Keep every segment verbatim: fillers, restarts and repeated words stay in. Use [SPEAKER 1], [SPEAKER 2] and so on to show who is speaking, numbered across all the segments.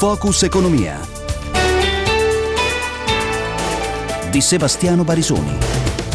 [SPEAKER 1] Focus Economia di Sebastiano Barisoni.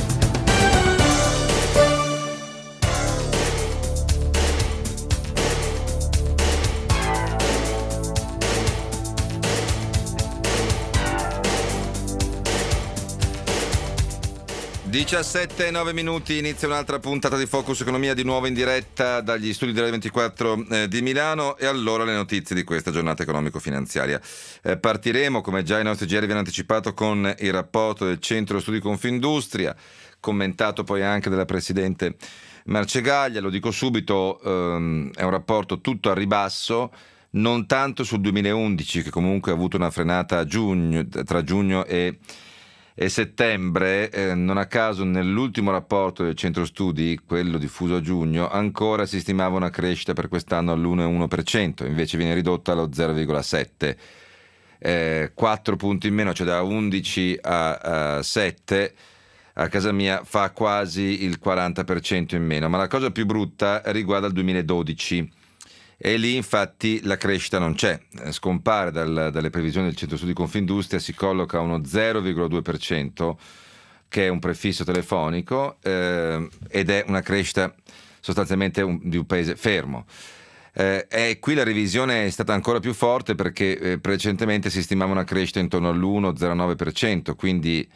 [SPEAKER 2] diciassette e nove minuti, inizia un'altra puntata di Focus Economia, di nuovo in diretta dagli studi della ventiquattro eh, di Milano. E allora le notizie di questa giornata economico-finanziaria. Eh, partiremo, come già i nostri G R vi hanno anticipato, con il rapporto del Centro Studi Confindustria, commentato poi anche dalla Presidente Marcegaglia. Lo dico subito, ehm, è un rapporto tutto a ribasso, non tanto sul duemilaundici, che comunque ha avuto una frenata a giugno, tra giugno e E settembre. Eh, non a caso nell'ultimo rapporto del centro studi, quello diffuso a giugno, ancora si stimava una crescita per quest'anno all'uno virgola uno per cento, invece viene ridotta allo zero virgola sette per cento, eh, quattro punti in meno, cioè da undici a, a sette. A casa mia fa quasi il quaranta per cento in meno. Ma la cosa più brutta riguarda il duemiladodici. E lì infatti la crescita non c'è, scompare dal, dalle previsioni del Centro Studi Confindustria, si colloca a uno zero virgola due per cento, che è un prefisso telefonico, eh, ed è una crescita sostanzialmente un, di un paese fermo. Eh, e qui la revisione è stata ancora più forte, perché eh, precedentemente si stimava una crescita intorno all'uno virgola zero nove per cento, quindi,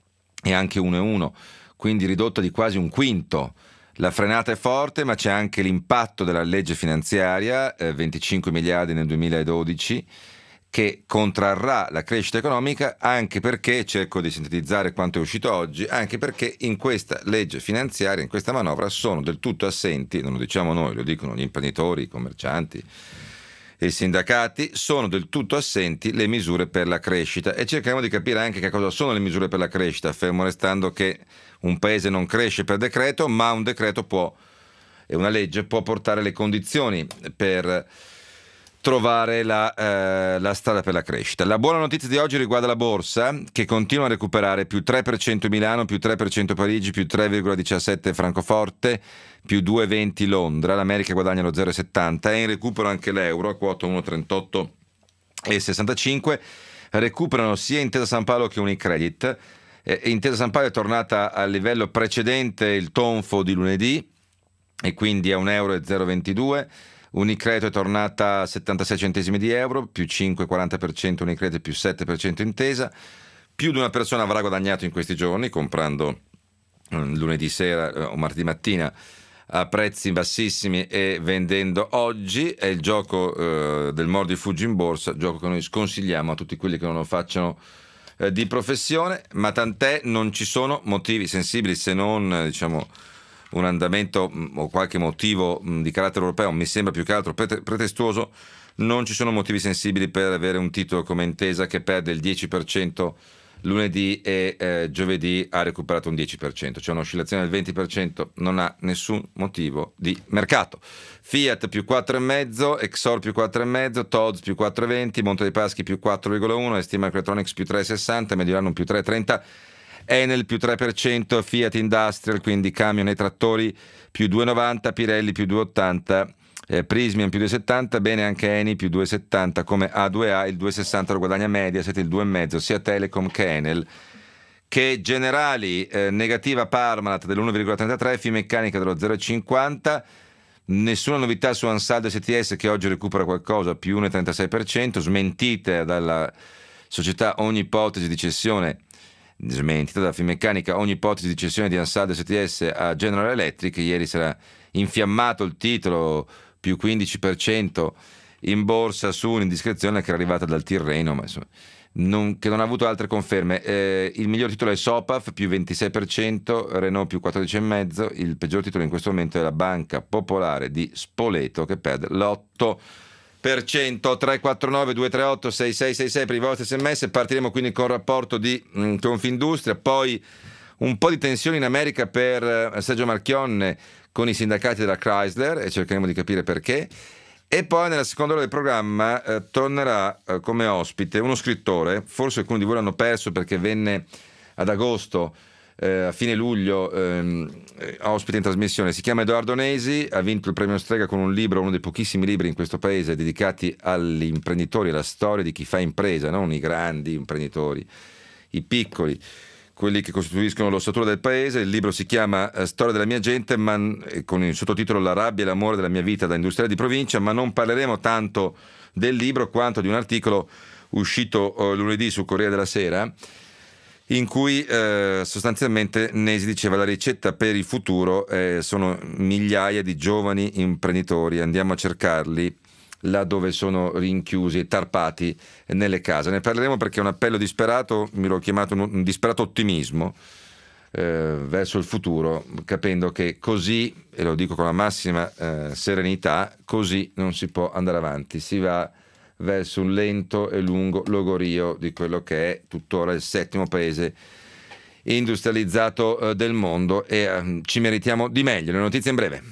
[SPEAKER 2] e anche uno virgola uno, quindi ridotta di quasi un quinto. La frenata è forte, ma c'è anche l'impatto della legge finanziaria, eh, venticinque miliardi nel duemiladodici, che contrarrà la crescita economica, anche perché, cerco di sintetizzare quanto è uscito oggi, anche perché in questa legge finanziaria, in questa manovra, sono del tutto assenti, non lo diciamo noi, lo dicono gli imprenditori, i commercianti e i sindacati, sono del tutto assenti le misure per la crescita, e cerchiamo di capire anche che cosa sono le misure per la crescita, fermo restando che un paese non cresce per decreto, ma un decreto può, e una legge può portare le condizioni per trovare la, eh, la strada per la crescita. La buona notizia di oggi riguarda la borsa, che continua a recuperare, più tre per cento Milano, più tre per cento Parigi, più tre virgola diciassette Francoforte, più due virgola venti Londra. L'America guadagna lo zero virgola settanta, è in recupero anche l'euro a quota uno virgola trentotto e sessantacinque. Recuperano sia Intesa San Paolo che Unicredit. Eh, Intesa San Paolo è tornata al livello precedente il tonfo di lunedì, e quindi a un euro e zero virgola ventidue. Unicredit è tornata a settantasei centesimi di euro, più cinque virgola quaranta per cento Unicredit, più sette per cento Intesa. Più di una persona avrà guadagnato in questi giorni comprando eh, lunedì sera eh, o martedì mattina a prezzi bassissimi e vendendo oggi. È il gioco eh, del mordi fuggi in borsa, gioco che noi sconsigliamo a tutti quelli che non lo facciano eh, di professione, ma tant'è, non ci sono motivi sensibili, se non eh, diciamo un andamento mh, o qualche motivo mh, di carattere europeo, mi sembra più che altro prete- pretestuoso. Non ci sono motivi sensibili per avere un titolo come Intesa, che perde il dieci per cento lunedì e eh, giovedì ha recuperato un dieci per cento, c'è un'oscillazione del venti per cento, non ha nessun motivo di mercato. Fiat più quattro virgola cinque, Exor più quattro virgola cinque, T O Z più quattro virgola venti, Monte dei Paschi più quattro virgola uno, Estima Electronics più tre virgola sessanta, Mediolanum più tre virgola trenta, Enel più tre per cento, Fiat Industrial, quindi camion e trattori, più due virgola novanta, Pirelli più due virgola ottanta, eh, Prismian più due virgola settanta, bene anche Eni più due virgola settanta, come A due A, il due virgola sessanta lo guadagna Mediaset, il due virgola cinque sia Telecom che Enel. Che Generali, eh, negativa Parmalat dell'uno virgola trentatré, Finmeccanica dello zero virgola cinquanta, nessuna novità su Ansaldo S T S, che oggi recupera qualcosa, più uno virgola trentasei per cento, smentite dalla società ogni ipotesi di cessione smentita da Finmeccanica ogni ipotesi di cessione di Ansaldo S T S a General Electric. Ieri si era infiammato il titolo, più quindici per cento in borsa su un'indiscrezione che era arrivata dal Tirreno, ma insomma, non, che non ha avuto altre conferme. Eh, il miglior titolo è Sopaf più ventisei per cento, Renault più quattordici virgola cinque, il peggior titolo in questo momento è la Banca Popolare di Spoleto, che perde l'otto per cento. Tre quattro nove due tre otto sei sei sei sei per i vostri sms. Partiremo quindi con il rapporto di mh, Confindustria, poi un po' di tensione in America per eh, Sergio Marchionne con i sindacati della Chrysler, e cercheremo di capire perché. E poi nella seconda ora del programma eh, tornerà eh, come ospite uno scrittore, forse alcuni di voi l'hanno perso perché venne ad agosto eh, a fine luglio ehm, ospite in trasmissione, si chiama Edoardo Nesi, ha vinto il premio Strega con un libro, uno dei pochissimi libri in questo paese dedicati agli imprenditori, alla storia di chi fa impresa, non i grandi imprenditori, i piccoli, quelli che costituiscono l'ossatura del paese. Il libro si chiama Storia della mia gente, ma, con il sottotitolo La rabbia e l'amore della mia vita da industriale di provincia, ma non parleremo tanto del libro quanto di un articolo uscito uh, lunedì su Corriere della Sera, in cui eh, sostanzialmente Nesi diceva la ricetta per il futuro eh, sono migliaia di giovani imprenditori, andiamo a cercarli là dove sono rinchiusi e tarpati nelle case. Ne parleremo perché è un appello disperato, mi l'ho chiamato un, un disperato ottimismo eh, verso il futuro, capendo che così, e lo dico con la massima eh, serenità, così non si può andare avanti, si va verso un lento e lungo logorio di quello che è tuttora il settimo paese industrializzato eh, del mondo, e eh, ci meritiamo di meglio. Le notizie in breve.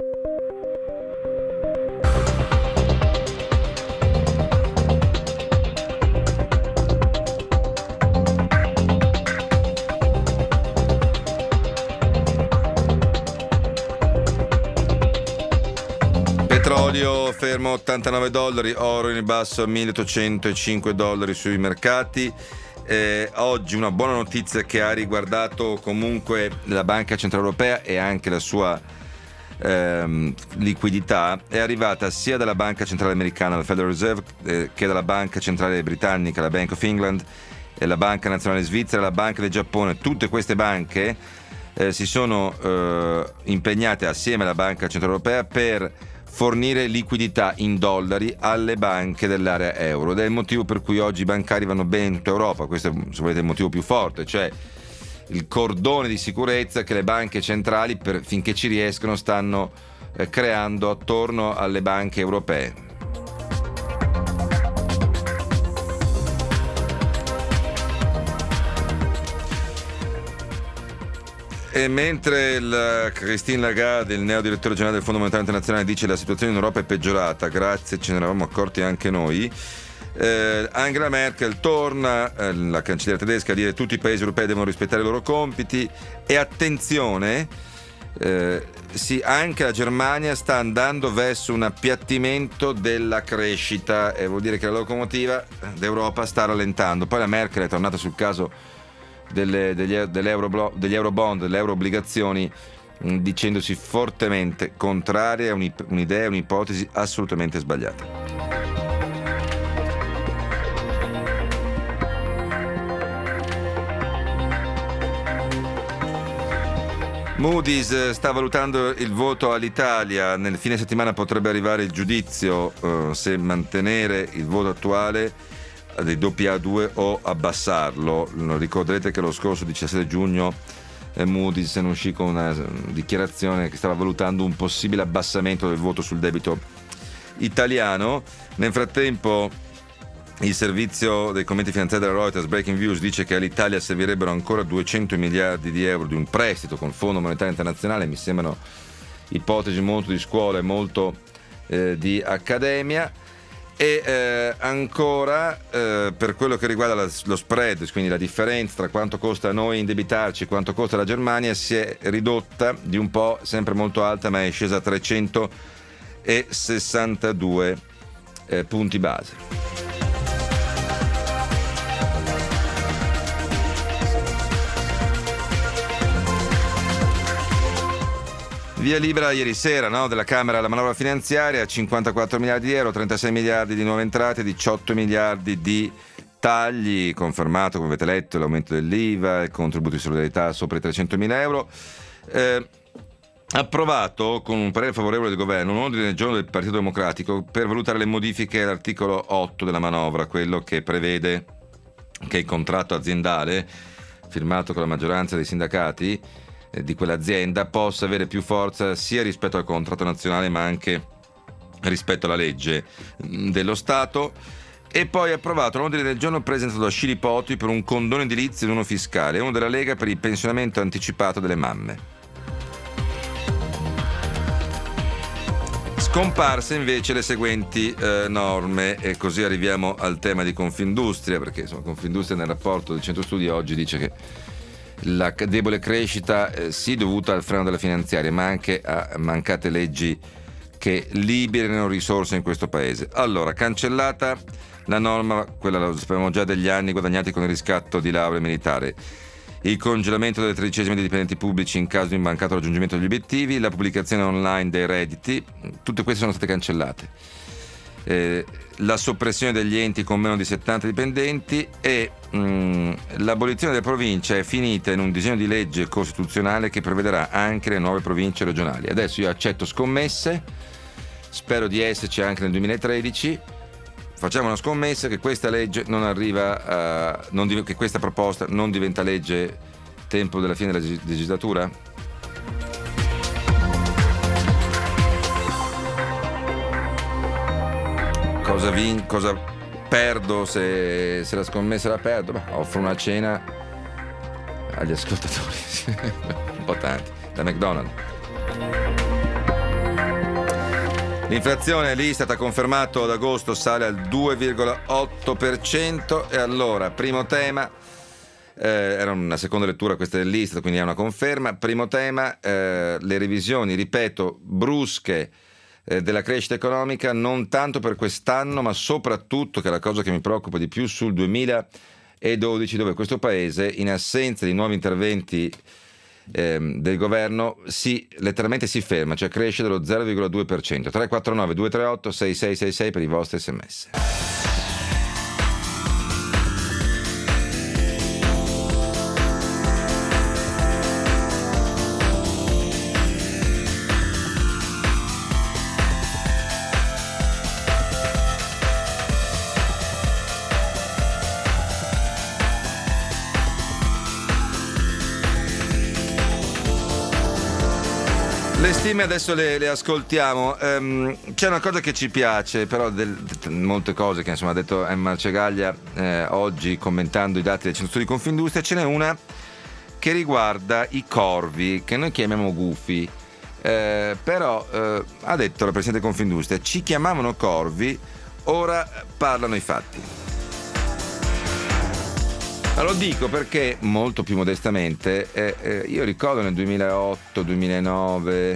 [SPEAKER 2] Petrolio fermo ottantanove dollari, oro in basso a milleottocentocinque dollari sui mercati. Eh, oggi una buona notizia che ha riguardato comunque la Banca Centrale Europea e anche la sua ehm, liquidità è arrivata sia dalla Banca Centrale Americana, la Federal Reserve, eh, che dalla Banca Centrale Britannica, la Bank of England, e la Banca Nazionale Svizzera, la Banca del Giappone. Tutte queste banche eh, si sono eh, impegnate assieme alla Banca Centrale Europea per fornire liquidità in dollari alle banche dell'area euro, ed è il motivo per cui oggi i bancari vanno bene in tutta Europa. Questo è, se volete, il motivo più forte, cioè il cordone di sicurezza che le banche centrali, per, finché ci riescono, stanno eh, creando attorno alle banche europee. E mentre la Christine Lagarde, il neo direttore generale del Fondo Monetario Internazionale, dice che la situazione in Europa è peggiorata, grazie, ce ne eravamo accorti anche noi, eh, Angela Merkel torna, eh, la cancelliera tedesca, a dire che tutti i paesi europei devono rispettare i loro compiti, e attenzione, eh, sì, anche la Germania sta andando verso un appiattimento della crescita, e vuol dire che la locomotiva d'Europa sta rallentando. Poi la Merkel è tornata sul caso Delle, degli, delle euro, degli eurobond, delle euroobbligazioni, mh, dicendosi fortemente contraria a un'idea, un'ipotesi assolutamente sbagliata. Moody's sta valutando il voto all'Italia. Nel fine settimana potrebbe arrivare il giudizio uh, se mantenere il voto attuale dei A A due o abbassarlo. Ricorderete che lo scorso diciassette giugno eh, Moody's se ne uscì con una dichiarazione che stava valutando un possibile abbassamento del voto sul debito italiano. Nel frattempo il servizio dei commenti finanziari della Reuters, Breaking Views, dice che all'Italia servirebbero ancora duecento miliardi di euro di un prestito con il Fondo Monetario Internazionale. Mi sembrano ipotesi molto di scuola e molto eh, di accademia. E eh, ancora eh, per quello che riguarda la, lo spread, quindi la differenza tra quanto costa a noi indebitarci e quanto costa la Germania, si è ridotta di un po', sempre molto alta, ma è scesa a trecentosessantadue eh, punti base. Via libera ieri sera, no, della Camera alla manovra finanziaria, cinquantaquattro miliardi di euro, trentasei miliardi di nuove entrate, diciotto miliardi di tagli, confermato, come avete letto, l'aumento dell'I V A, il contributo di solidarietà sopra i trecentomila euro. Eh, approvato con un parere favorevole del governo un ordine del giorno del Partito Democratico per valutare le modifiche all'articolo otto della manovra, quello che prevede che il contratto aziendale firmato con la maggioranza dei sindacati di quell'azienda possa avere più forza sia rispetto al contratto nazionale ma anche rispetto alla legge dello Stato. E poi approvato un ordine del giorno presentato da Scilipoti per un condono edilizio e uno fiscale, e uno della Lega per il pensionamento anticipato delle mamme. Scomparse invece le seguenti eh, norme, e così arriviamo al tema di Confindustria, perché insomma, Confindustria nel rapporto del Centro Studi oggi dice che La debole crescita eh, sì dovuta al freno della finanziaria, ma anche a mancate leggi che liberino risorse in questo paese. Allora, cancellata la norma, quella lo sapevamo già, degli anni guadagnati con il riscatto di laurea militare, il congelamento delle tredicesime dei dipendenti pubblici in caso di mancato raggiungimento degli obiettivi, la pubblicazione online dei redditi, tutte queste sono state cancellate. Eh, la soppressione degli enti con meno di settanta dipendenti e mh, l'abolizione delle province è finita in un disegno di legge costituzionale che prevederà anche le nuove province regionali. Adesso io accetto scommesse, spero di esserci anche nel duemilatredici. Facciamo una scommessa che questa legge non arriva a, non div- che questa proposta non diventa legge tempo della fine della legislatura? Cosa, vin- cosa perdo se, se la scommessa la perdo? Beh, offro una cena agli ascoltatori, un po' tanti, da McDonald's. L'inflazione lì è stata confermato ad agosto, sale al due virgola otto per cento. E allora, primo tema, eh, era una seconda lettura questa dell'Istat, quindi è una conferma. Primo tema, eh, le revisioni, ripeto, brusche eh, della crescita economica, non tanto per quest'anno, ma soprattutto, che è la cosa che mi preoccupa di più, sul duemiladodici, dove questo paese, in assenza di nuovi interventi del governo, si letteralmente si ferma, cioè cresce dello zero virgola due per cento. Tre quattro nove due tre otto sei sei sei sei per i vostri sms. Le stime adesso le, le ascoltiamo. Um, c'è una cosa che ci piace, però del, del, molte cose che insomma ha detto Emma Cegaglia eh, oggi commentando i dati del Centro Studi Confindustria, ce n'è una che riguarda i corvi, che noi chiamiamo gufi, eh, però eh, ha detto la Presidente Confindustria, ci chiamavano corvi, ora parlano i fatti. Lo dico perché, molto più modestamente, eh, eh, io ricordo nel duemilaotto, duemilanove,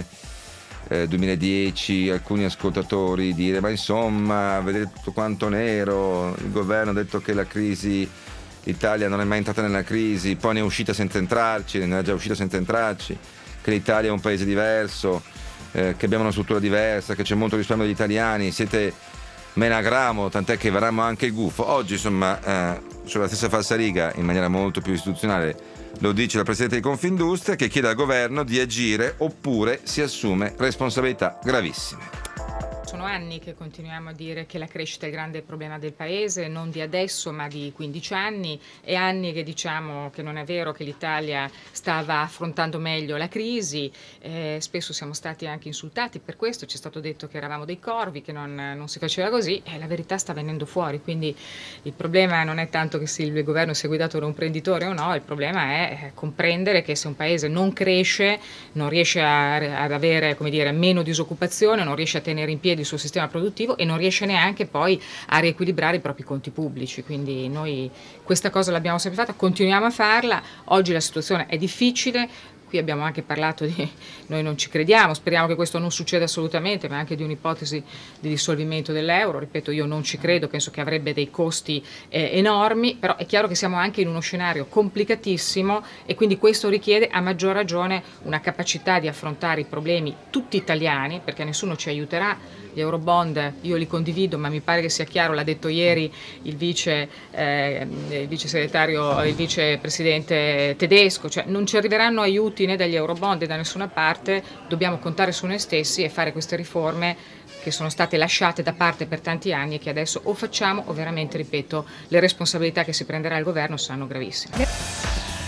[SPEAKER 2] eh, duemiladieci alcuni ascoltatori dire ma insomma, vedete tutto quanto nero, il governo ha detto che la crisi, l'Italia non è mai entrata nella crisi, poi ne è uscita senza entrarci, ne è già uscita senza entrarci, che l'Italia è un paese diverso, eh, che abbiamo una struttura diversa, che c'è molto risparmio degli italiani, siete menagramo, tant'è che varremo anche il gufo. Oggi insomma eh, sulla stessa falsariga, in maniera molto più istituzionale, lo dice la Presidente di Confindustria, che chiede al governo di agire oppure si assume responsabilità gravissime.
[SPEAKER 3] Sono anni che continuiamo a dire che la crescita è il grande problema del paese, non di adesso ma di quindici anni, e anni che diciamo che non è vero, che l'Italia stava affrontando meglio la crisi, eh, spesso siamo stati anche insultati per questo, ci è stato detto che eravamo dei corvi, che non, non si faceva così, e la verità sta venendo fuori, quindi il problema non è tanto che se il governo sia guidato da un imprenditore o no, il problema è comprendere che se un paese non cresce, non riesce a, ad avere, come dire, meno disoccupazione, non riesce a tenere in piedi il suo sistema produttivo e non riesce neanche poi a riequilibrare i propri conti pubblici. Quindi noi questa cosa l'abbiamo sempre fatta, continuiamo a farla. Oggi la situazione è difficile. Qui abbiamo anche parlato di, noi non ci crediamo, speriamo che questo non succeda assolutamente, ma anche di un'ipotesi di dissolvimento dell'euro. Ripeto, io non ci credo, penso che avrebbe dei costi eh, enormi, però è chiaro che siamo anche in uno scenario complicatissimo e quindi questo richiede a maggior ragione una capacità di affrontare i problemi tutti italiani, perché nessuno ci aiuterà. Gli Eurobond io li condivido, ma mi pare che sia chiaro, l'ha detto ieri il vice, eh, il vice segretario, il vicepresidente tedesco, cioè non ci arriveranno aiuti né dagli Eurobond né da nessuna parte, dobbiamo contare su noi stessi e fare queste riforme che sono state lasciate da parte per tanti anni e che adesso o facciamo o veramente, ripeto, le responsabilità che si prenderà il governo saranno gravissime.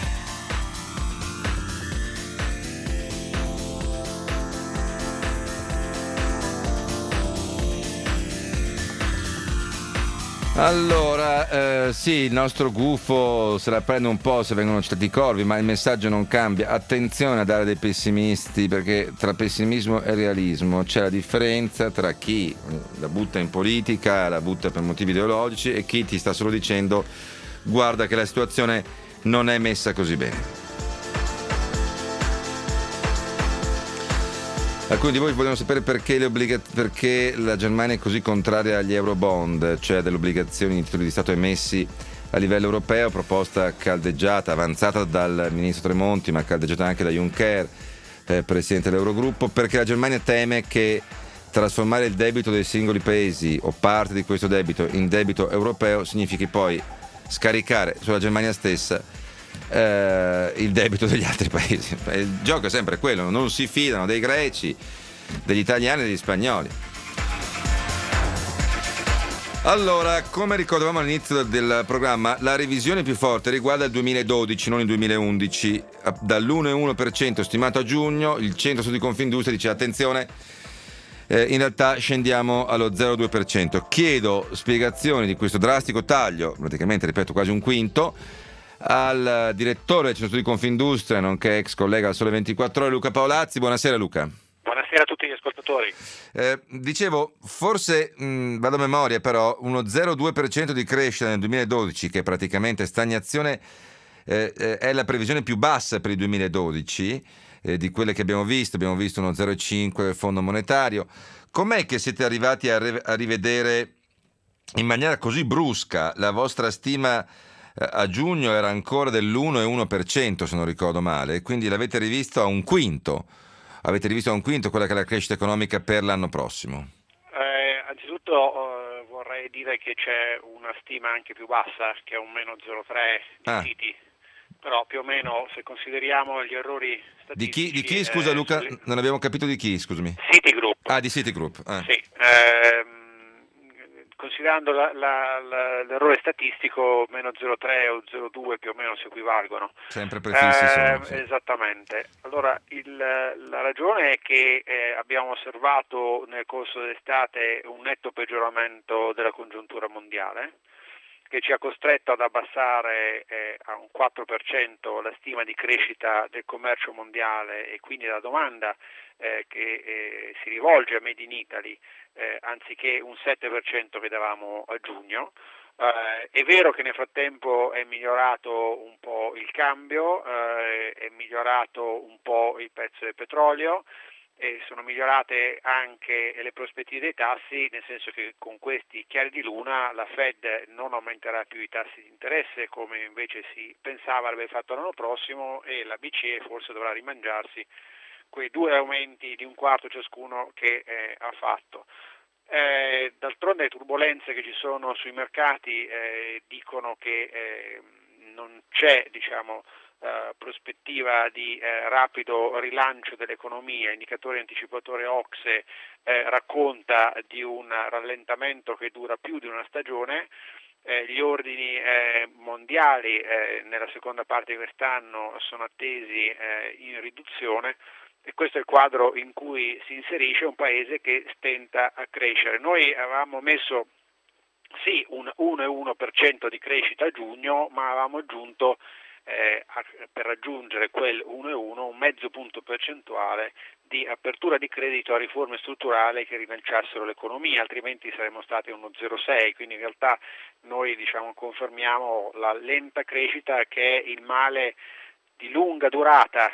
[SPEAKER 2] Allora, eh, sì, il nostro gufo se la prende un po' se vengono citati i corvi, ma il messaggio non cambia. Attenzione a dare dei pessimisti, perché tra pessimismo e realismo c'è la differenza tra chi la butta in politica, la butta per motivi ideologici, e chi ti sta solo dicendo guarda che la situazione non è messa così bene. Alcuni di voi vogliono sapere perché, le obbliga- perché la Germania è così contraria agli eurobond, cioè delle obbligazioni di titoli di Stato emessi a livello europeo, proposta caldeggiata, avanzata dal ministro Tremonti, ma caldeggiata anche da Juncker, eh, presidente dell'Eurogruppo, perché la Germania teme che trasformare il debito dei singoli paesi o parte di questo debito in debito europeo significhi poi scaricare sulla Germania stessa eh, il debito degli altri paesi. Il gioco è sempre quello, non si fidano dei greci, degli italiani e degli spagnoli. Allora, come ricordavamo all'inizio del programma, la revisione più forte riguarda il duemiladodici, non il duemilaundici. Dall'uno virgola uno per cento stimato a giugno, il Centro Studi Confindustria dice attenzione, eh, in realtà scendiamo allo zero virgola due per cento. Chiedo spiegazioni di questo drastico taglio, praticamente, ripeto, quasi un quinto, al direttore del Centro Studi Confindustria, nonché ex collega al Sole ventiquattro Ore, Luca Paolazzi. Buonasera Luca.
[SPEAKER 4] Buonasera a tutti gli ascoltatori.
[SPEAKER 2] Eh, dicevo, forse, mh, vado a memoria però, uno zero virgola due per cento di crescita nel duemiladodici, che è praticamente stagnazione, eh, eh, è la previsione più bassa per il duemiladodici, eh, di quelle che abbiamo visto. Abbiamo visto uno zero virgola cinque del Fondo Monetario. Com'è che siete arrivati a, re- a rivedere in maniera così brusca? La vostra stima eh, a giugno era ancora dell'uno virgola uno per cento, se non ricordo male, quindi l'avete rivisto a un quinto. Avete rivisto a un quinto quella che è la crescita economica per l'anno prossimo?
[SPEAKER 4] Eh, anzitutto eh, vorrei dire che c'è una stima anche più bassa, che è un meno zero virgola tre di
[SPEAKER 2] Ah.
[SPEAKER 4] Citi, però più o meno, se consideriamo gli errori
[SPEAKER 2] Di chi,
[SPEAKER 4] statistici...
[SPEAKER 2] di chi scusa
[SPEAKER 4] eh,
[SPEAKER 2] Luca?
[SPEAKER 4] sulle-
[SPEAKER 2] Non abbiamo capito di chi, scusami.
[SPEAKER 4] Citigroup.
[SPEAKER 2] Ah, di Citigroup. Ah.
[SPEAKER 4] Sì, ehm, considerando la- la- la- l'errore statistico, meno zero virgola tre o zero virgola due più o meno si equivalgono.
[SPEAKER 2] Sempre prefissi
[SPEAKER 4] Eh,
[SPEAKER 2] sono. Sì.
[SPEAKER 4] Esattamente. Allora, il- la ragione è che eh, abbiamo osservato nel corso dell'estate un netto peggioramento della congiuntura mondiale, che ci ha costretto ad abbassare eh, a un quattro per cento la stima di crescita del commercio mondiale e quindi la domanda eh, che eh, si rivolge a Made in Italy, eh, anziché un sette per cento che davamo a giugno. Eh, è vero che nel frattempo è migliorato un po' il cambio, eh, è migliorato un po' il prezzo del petrolio, e sono migliorate anche le prospettive dei tassi, nel senso che con questi chiari di luna la Fed non aumenterà più i tassi di interesse come invece si pensava avrebbe fatto l'anno prossimo, e la B C E forse dovrà rimangiarsi quei due aumenti di un quarto ciascuno che eh, ha fatto. Eh, d'altronde le turbulenze che ci sono sui mercati eh, dicono che eh, non c'è, diciamo, Uh, prospettiva di uh, rapido rilancio dell'economia. Indicatore anticipatore O C S E eh, racconta di un rallentamento che dura più di una stagione. Eh, gli ordini eh, mondiali eh, nella seconda parte di quest'anno sono attesi eh, in riduzione, e questo è il quadro in cui si inserisce un paese che stenta a crescere. Noi avevamo messo sì un uno virgola uno per cento di crescita a giugno, ma avevamo aggiunto Eh, a, per raggiungere quel uno virgola uno un mezzo punto percentuale di apertura di credito a riforme strutturali che rilanciassero l'economia, altrimenti saremmo stati a uno zero virgola sei, quindi in realtà noi diciamo confermiamo la lenta crescita che è il male di lunga durata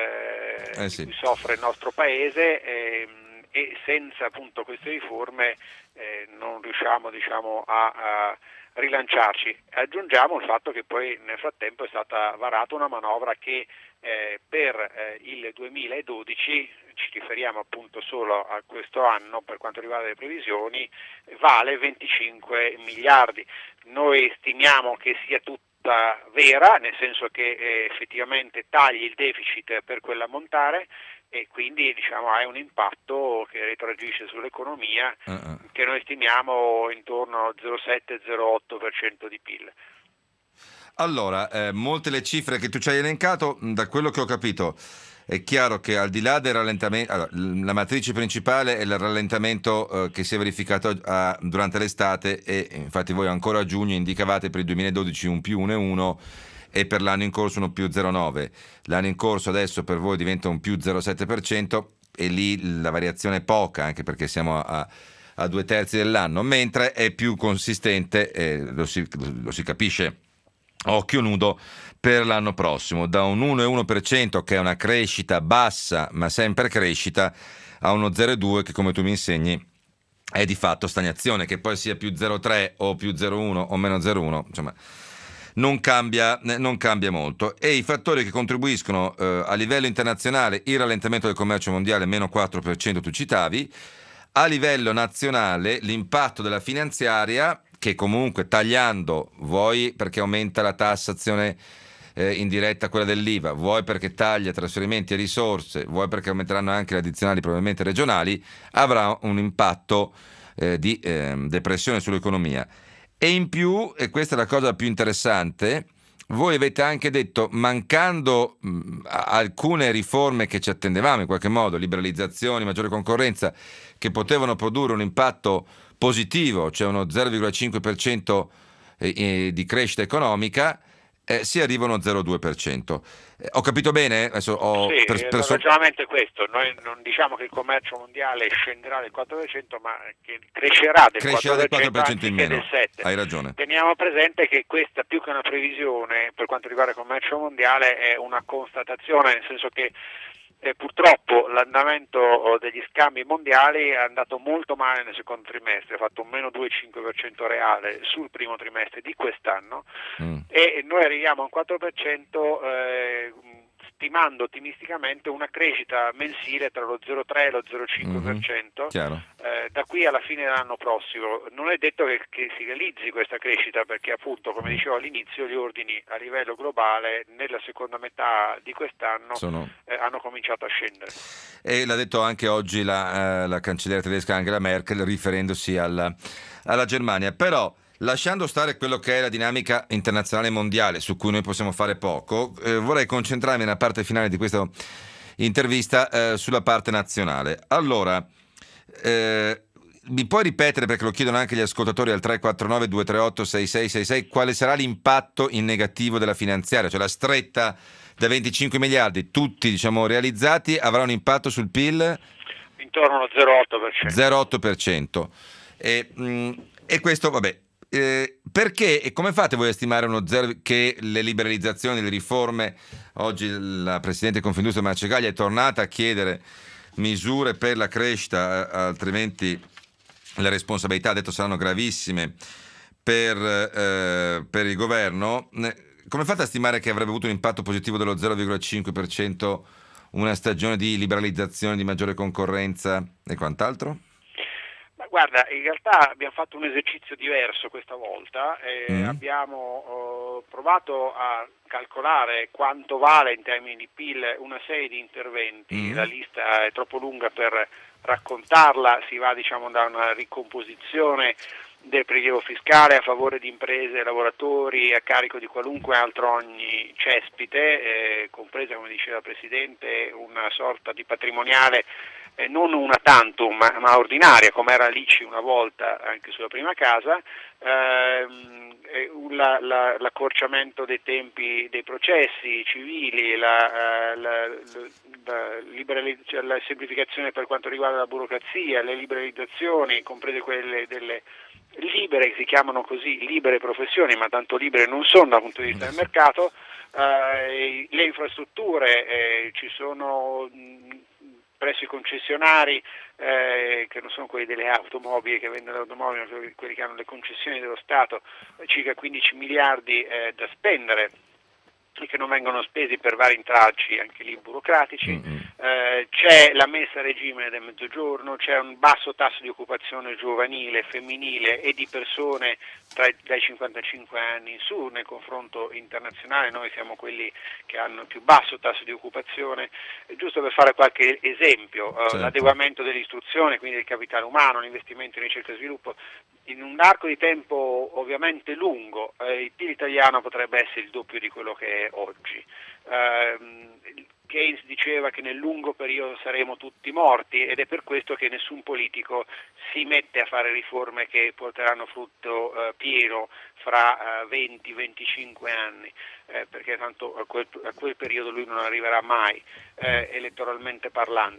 [SPEAKER 4] eh,
[SPEAKER 2] Eh sì.
[SPEAKER 4] di cui soffre il nostro paese, eh, e senza appunto queste riforme eh, non riusciamo diciamo a, a rilanciarci. Aggiungiamo il fatto che poi nel frattempo è stata varata una manovra che eh, per eh, il duemiladodici, ci riferiamo appunto solo a questo anno per quanto riguarda le previsioni, vale venticinque miliardi. Noi stimiamo che sia tutta vera, nel senso che eh, effettivamente tagli il deficit per quell'ammontare, e quindi diciamo ha un impatto che retroagisce sull'economia uh-uh. che noi stimiamo intorno al zero virgola sette zero virgola otto per cento di P I L.
[SPEAKER 2] Allora, eh, molte le cifre che tu ci hai elencato, da quello che ho capito è chiaro che al di là del rallentamento, allora, la matrice principale è il rallentamento eh, che si è verificato a, durante l'estate, e infatti voi ancora a giugno indicavate per il duemiladodici un più uno virgola uno e per l'anno in corso uno più zero virgola nove. L'anno in corso adesso per voi diventa un più zero virgola sette per cento, e lì la variazione è poca, anche perché siamo a, a due terzi dell'anno, mentre è più consistente, eh, lo, si, lo si capisce occhio nudo per l'anno prossimo, da un uno virgola uno per cento che è una crescita bassa ma sempre crescita, a uno zero virgola due che, come tu mi insegni, è di fatto stagnazione. Che poi sia più zero virgola tre o più zero virgola uno o meno zero virgola uno, insomma non cambia, non cambia molto. E i fattori che contribuiscono eh, a livello internazionale: il rallentamento del commercio mondiale, meno quattro per cento, tu citavi; a livello nazionale l'impatto della finanziaria, che comunque tagliando, vuoi perché aumenta la tassazione eh, indiretta, quella dell'I V A, vuoi perché taglia trasferimenti e risorse, vuoi perché aumenteranno anche le addizionali probabilmente regionali, avrà un impatto eh, di eh, depressione sull'economia. E in più, e questa è la cosa più interessante, voi avete anche detto, mancando mh, alcune riforme che ci attendevamo in qualche modo, liberalizzazioni, maggiore concorrenza, che potevano produrre un impatto positivo, cioè uno zero virgola cinque per cento eh, eh, di crescita economica, eh, si arriva a uno zero virgola due per cento. Eh, ho capito bene? Adesso ho
[SPEAKER 4] sì,
[SPEAKER 2] per, per
[SPEAKER 4] il
[SPEAKER 2] so-
[SPEAKER 4] ragionamento è questo: noi non diciamo che il commercio mondiale scenderà del quattro per cento, ma che crescerà del
[SPEAKER 2] crescerà del
[SPEAKER 4] quattro
[SPEAKER 2] quattro per cento in meno.
[SPEAKER 4] del sette per cento.
[SPEAKER 2] Hai ragione.
[SPEAKER 4] Teniamo presente che questa, più che una previsione per quanto riguarda il commercio mondiale, è una constatazione, nel senso che Eh, purtroppo l'andamento degli scambi mondiali è andato molto male nel secondo trimestre, ha fatto un meno due virgola cinque per cento reale sul primo trimestre di quest'anno, mm. e noi arriviamo a un quattro per cento eh, stimando ottimisticamente una crescita mensile tra lo zero virgola tre e lo zero virgola cinque per cento mm-hmm. eh, da qui alla fine dell'anno prossimo. Non è detto che, che si realizzi questa crescita, perché appunto, come dicevo all'inizio, gli ordini a livello globale nella seconda metà di quest'anno Sono... eh, hanno cominciato a scendere.
[SPEAKER 2] E l'ha detto anche oggi la, eh, la cancelliera tedesca Angela Merkel, riferendosi alla, alla Germania. Però, lasciando stare quello che è la dinamica internazionale mondiale, su cui noi possiamo fare poco, eh, vorrei concentrarmi nella parte finale di questa intervista eh, sulla parte nazionale. Allora, eh, mi puoi ripetere, perché lo chiedono anche gli ascoltatori al tre quattro nove due tre otto sei sei sei sei, quale sarà l'impatto in negativo della finanziaria? Cioè la stretta da venticinque miliardi, tutti diciamo realizzati, avrà un impatto sul P I L?
[SPEAKER 4] Intorno allo zero virgola otto per cento.
[SPEAKER 2] zero virgola otto per cento. E, mh, e questo, vabbè, Eh, perché e come fate voi a stimare uno zero che le liberalizzazioni, le riforme? Oggi la Presidente di Confindustria Marcegaglia è tornata a chiedere misure per la crescita, altrimenti le responsabilità, ha detto, saranno gravissime per, eh, per il governo. Come fate a stimare che avrebbe avuto un impatto positivo dello zero virgola cinque per cento una stagione di liberalizzazione, di maggiore concorrenza e quant'altro?
[SPEAKER 4] Guarda, in realtà abbiamo fatto un esercizio diverso questa volta, e mm. abbiamo uh, provato a calcolare quanto vale in termini di P I L una serie di interventi. Mm. La lista è troppo lunga per raccontarla, si va diciamo da una ricomposizione del prelievo fiscale a favore di imprese e lavoratori a carico di qualunque altro ogni cespite, eh, compresa, come diceva il Presidente, una sorta di patrimoniale eh, non una tantum ma, ma ordinaria, come era l'I C I una volta anche sulla prima casa, ehm, la, la, l'accorciamento dei tempi dei processi civili, la, la, la, liberalizz- la semplificazione per quanto riguarda la burocrazia, le liberalizzazioni, comprese quelle delle libere, che si chiamano così libere professioni, ma tanto libere non sono dal punto di vista del mercato, eh, le infrastrutture, eh, ci sono mh, presso i concessionari, eh, che non sono quelli delle automobili che vendono le automobili, ma quelli che hanno le concessioni dello Stato, circa quindici miliardi eh, da spendere e che non vengono spesi per vari intralci, anche lì burocratici. Mm-hmm. Eh, c'è la messa a regime del mezzogiorno, c'è un basso tasso di occupazione giovanile, femminile e di persone tra, dai cinquantacinque anni in su. Nel confronto internazionale noi siamo quelli che hanno il più basso tasso di occupazione. Eh, giusto per fare qualche esempio, eh, certo. L'adeguamento dell'istruzione, quindi del capitale umano, l'investimento in ricerca e sviluppo, in un arco di tempo ovviamente lungo, eh, il P I L italiano potrebbe essere il doppio di quello che è oggi. Uh, Keynes diceva che nel lungo periodo saremo tutti morti, ed è per questo che nessun politico si mette a fare riforme che porteranno frutto uh, pieno fra uh, venti venticinque anni, eh, perché tanto a quel, a quel periodo lui non arriverà mai, eh, elettoralmente parlando.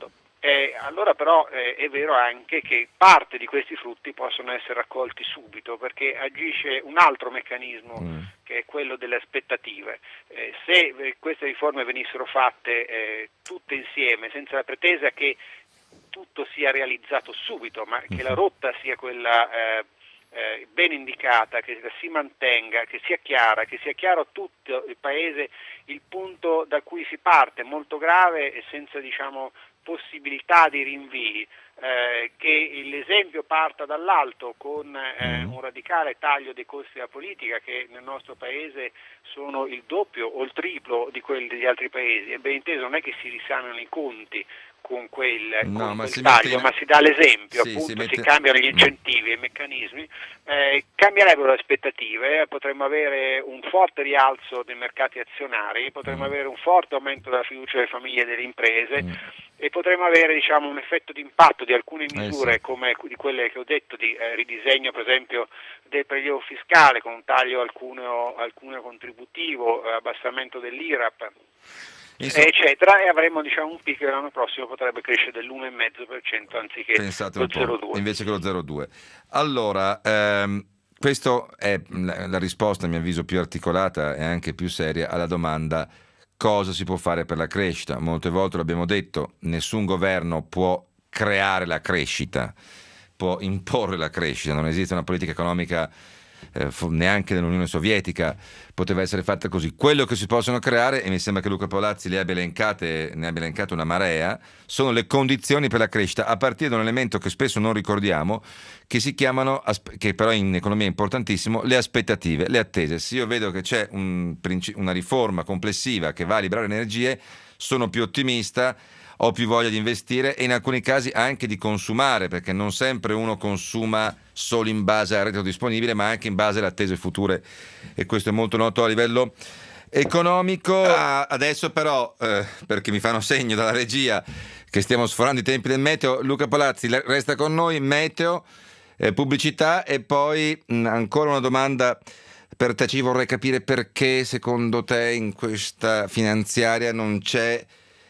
[SPEAKER 4] Eh, allora però eh, è vero anche che parte di questi frutti possono essere raccolti subito, perché agisce un altro meccanismo mm. che è quello delle aspettative. Eh, se eh, queste riforme venissero fatte eh, tutte insieme, senza la pretesa che tutto sia realizzato subito, ma che la rotta sia quella eh, eh, ben indicata, che si mantenga, che sia chiara, che sia chiaro a tutto il Paese il punto da cui si parte, molto grave e senza, diciamo, possibilità di rinvii, eh, che l'esempio parta dall'alto con eh, un radicale taglio dei costi della politica che nel nostro Paese sono il doppio o il triplo di quelli degli altri Paesi, e ben inteso non è che si risanano i conti con quel,
[SPEAKER 2] no,
[SPEAKER 4] con
[SPEAKER 2] ma
[SPEAKER 4] quel
[SPEAKER 2] si
[SPEAKER 4] taglio,
[SPEAKER 2] in...
[SPEAKER 4] ma si dà l'esempio,
[SPEAKER 2] sì,
[SPEAKER 4] appunto,
[SPEAKER 2] si,
[SPEAKER 4] si,
[SPEAKER 2] mette...
[SPEAKER 4] cambiano gli incentivi e i meccanismi, eh, cambierebbero le aspettative, potremmo avere un forte rialzo dei mercati azionari, potremmo mm. avere un forte aumento della fiducia delle famiglie e delle imprese mm. e potremmo avere, diciamo, un effetto di impatto di alcune misure eh sì. come di quelle che ho detto, di eh, ridisegno per esempio del prelievo fiscale con un taglio al cuneo, al cuneo contributivo, eh, abbassamento dell'I R A P, Insomma, eccetera, e avremo, diciamo, un picco che l'anno prossimo potrebbe crescere dell'uno virgola cinque per cento anziché
[SPEAKER 2] Pensate
[SPEAKER 4] lo
[SPEAKER 2] zero virgola due invece che lo zero virgola due. Allora, ehm, questa è la, la risposta a mio avviso più articolata e anche più seria alla domanda: cosa si può fare per la crescita? Molte volte l'abbiamo detto, nessun governo può creare la crescita, può imporre la crescita, non esiste una politica economica eh, neanche nell'Unione Sovietica poteva essere fatta così. Quello che si possono creare, e mi sembra che Luca Paolazzi le abbia elencate, ne abbia elencate una marea, sono le condizioni per la crescita, a partire da un elemento che spesso non ricordiamo, che si chiamano, che però in economia è importantissimo, le aspettative, le attese. Se io vedo che c'è un, una riforma complessiva che va a liberare energie, sono più ottimista, ho più voglia di investire e in alcuni casi anche di consumare, perché non sempre uno consuma solo in base al reddito disponibile, ma anche in base alle attese future, e questo è molto noto a livello economico. Ah, adesso però, eh, perché mi fanno segno dalla regia che stiamo sforando i tempi del meteo, Luca Paolazzi resta con noi, meteo, eh, pubblicità e poi mh, ancora una domanda per te. Ci vorrei capire perché secondo te in questa finanziaria non c'è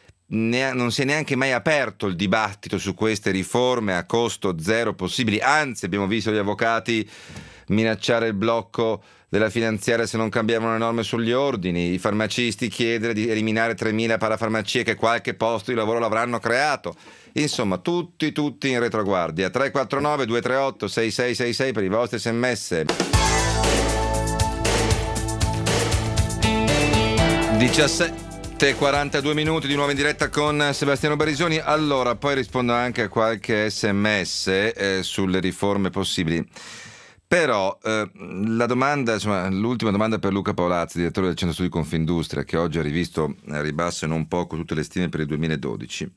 [SPEAKER 2] Ne, non si è neanche mai aperto il dibattito su queste riforme a costo zero possibili, anzi abbiamo visto gli avvocati minacciare il blocco della finanziaria se non cambiavano le norme sugli ordini, i farmacisti chiedere di eliminare tremila parafarmacie che qualche posto di lavoro l'avranno creato, insomma tutti tutti in retroguardia. Tre quattro nove due tre otto sei sei sei sei per i vostri sms. diciassette e quarantadue minuti di nuovo in diretta con Sebastiano Barisoni. Allora, poi rispondo anche a qualche sms eh, sulle riforme possibili. Però eh, la domanda, insomma, l'ultima domanda per Luca Paolazzi, direttore del Centro Studi Confindustria, che oggi ha rivisto a ribasso e non poco tutte le stime per il duemiladodici,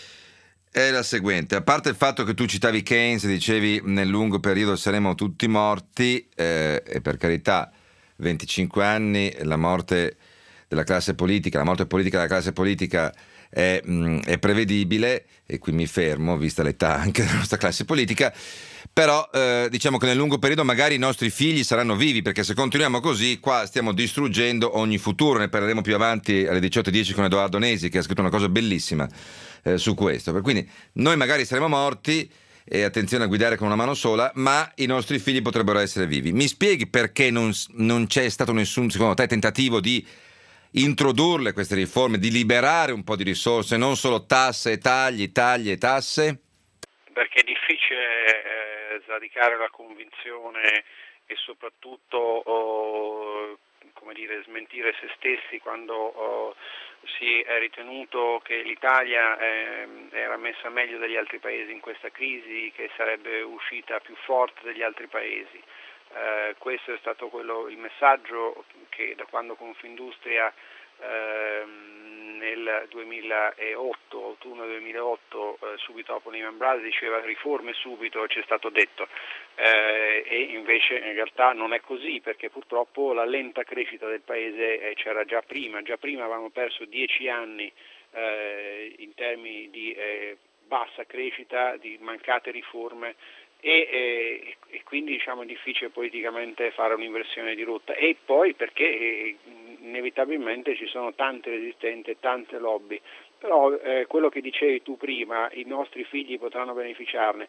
[SPEAKER 2] è la seguente. A parte il fatto che tu citavi Keynes, dicevi nel lungo periodo saremo tutti morti, eh, e per carità, venticinque anni, la morte della classe politica, la morte politica della classe politica è, mh, è prevedibile, e qui mi fermo, vista l'età anche della nostra classe politica, però eh, diciamo che nel lungo periodo magari i nostri figli saranno vivi, perché se continuiamo così qua stiamo distruggendo ogni futuro. Ne parleremo più avanti alle diciotto e dieci con Edoardo Nesi, che ha scritto una cosa bellissima eh, su questo. Per quindi noi magari saremo morti, e attenzione a guidare con una mano sola, ma i nostri figli potrebbero essere vivi. Mi spieghi perché non, non c'è stato nessun, secondo te, tentativo di introdurle queste riforme, di liberare un po' di risorse, non solo tasse e tagli, tagli e tasse?
[SPEAKER 4] Perché è difficile eh, sradicare la convinzione e soprattutto oh, come dire, smentire se stessi quando oh, si è ritenuto che l'Italia eh, era messa meglio degli altri paesi in questa crisi, che sarebbe uscita più forte degli altri paesi. Eh, questo è stato quello, il messaggio che da quando Confindustria eh, nel duemilaotto, autunno duemilaotto, eh, subito dopo Lehman Brothers, diceva riforme subito, ci è stato detto, eh, e invece in realtà non è così, perché purtroppo la lenta crescita del paese eh, c'era già prima, già prima avevamo perso dieci anni eh, in termini di eh, bassa crescita, di mancate riforme. E, e, e quindi diciamo è difficile politicamente fare un'inversione di rotta, e poi perché eh, inevitabilmente ci sono tante resistenze, tante lobby Però eh, quello che dicevi tu prima, i nostri figli potranno beneficiarne.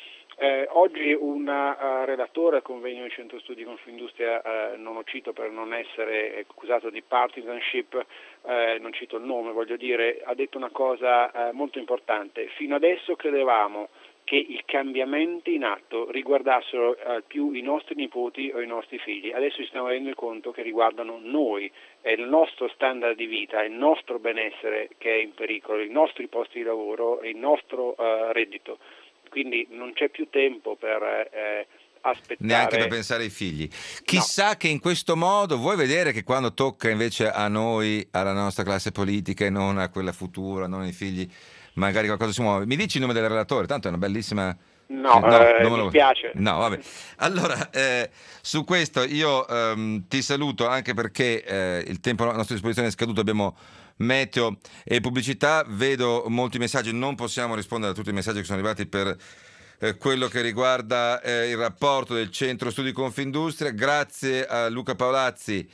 [SPEAKER 4] Eh, oggi un uh, relatore al convegno del Centro Studi Confindustria, uh, non lo cito per non essere accusato di partisanship, uh, non cito il nome, voglio dire, ha detto una cosa uh, molto importante. Fino adesso credevamo che i cambiamenti in atto riguardassero uh, più i nostri nipoti o i nostri figli. Adesso ci stiamo rendendo conto che riguardano noi, è il nostro standard di vita, è il nostro benessere che è in pericolo, i nostri posti di lavoro, il nostro uh, reddito. Quindi non c'è più tempo per eh, aspettare.
[SPEAKER 2] Neanche per pensare ai figli. Chissà no. Che in questo modo, vuoi vedere che quando tocca invece a noi, alla nostra classe politica e non a quella futura, non ai figli, magari qualcosa si muove. Mi dici il nome del relatore? Tanto è una bellissima...
[SPEAKER 4] No, no eh, non mi lo... piace.
[SPEAKER 2] No, vabbè. Allora, eh, su questo io ehm, ti saluto anche perché eh, il tempo a nostra disposizione è scaduto, abbiamo... meteo e pubblicità, vedo molti messaggi, non possiamo rispondere a tutti i messaggi che sono arrivati per eh, quello che riguarda eh, il rapporto del Centro Studi Confindustria. Grazie a Luca Paolazzi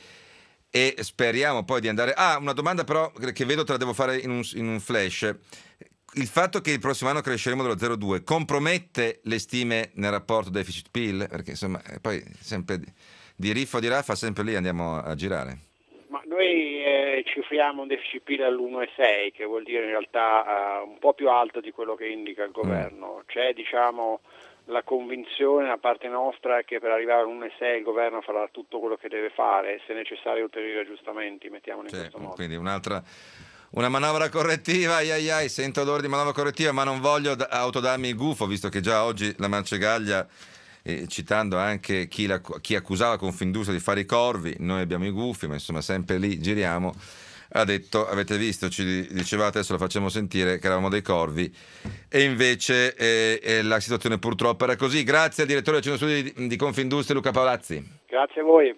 [SPEAKER 2] e speriamo poi di andare... Ah, una domanda però che vedo te la devo fare in un, in un flash. Il fatto che il prossimo anno cresceremo dello zero virgola due compromette le stime nel rapporto deficit-P I L? Perché insomma poi sempre di, di riffa o di raffa sempre lì andiamo a girare.
[SPEAKER 4] Ma noi eh, cifriamo un deficit P I L all'uno virgola sei, che vuol dire in realtà uh, un po' più alto di quello che indica il governo. Mm. C'è diciamo la convinzione da parte nostra che per arrivare all'uno virgola sei il governo farà tutto quello che deve fare, se necessario ulteriori aggiustamenti, mettiamolo in
[SPEAKER 2] sì,
[SPEAKER 4] questo modo.
[SPEAKER 2] Quindi un'altra una manovra correttiva, ai ai ai, sento odore di manovra correttiva, ma non voglio d- autodarmi il gufo, visto che già oggi la Marcegaglia, Eh, citando anche chi, la, chi accusava Confindustria di fare i corvi, noi abbiamo i gufi, ma insomma sempre lì giriamo, ha detto, avete visto, ci dicevate, adesso lo facciamo sentire, che eravamo dei corvi, e invece eh, eh, la situazione purtroppo era così. Grazie al direttore del Centro Studi di, di Confindustria, Luca Paolazzi.
[SPEAKER 4] Grazie a voi.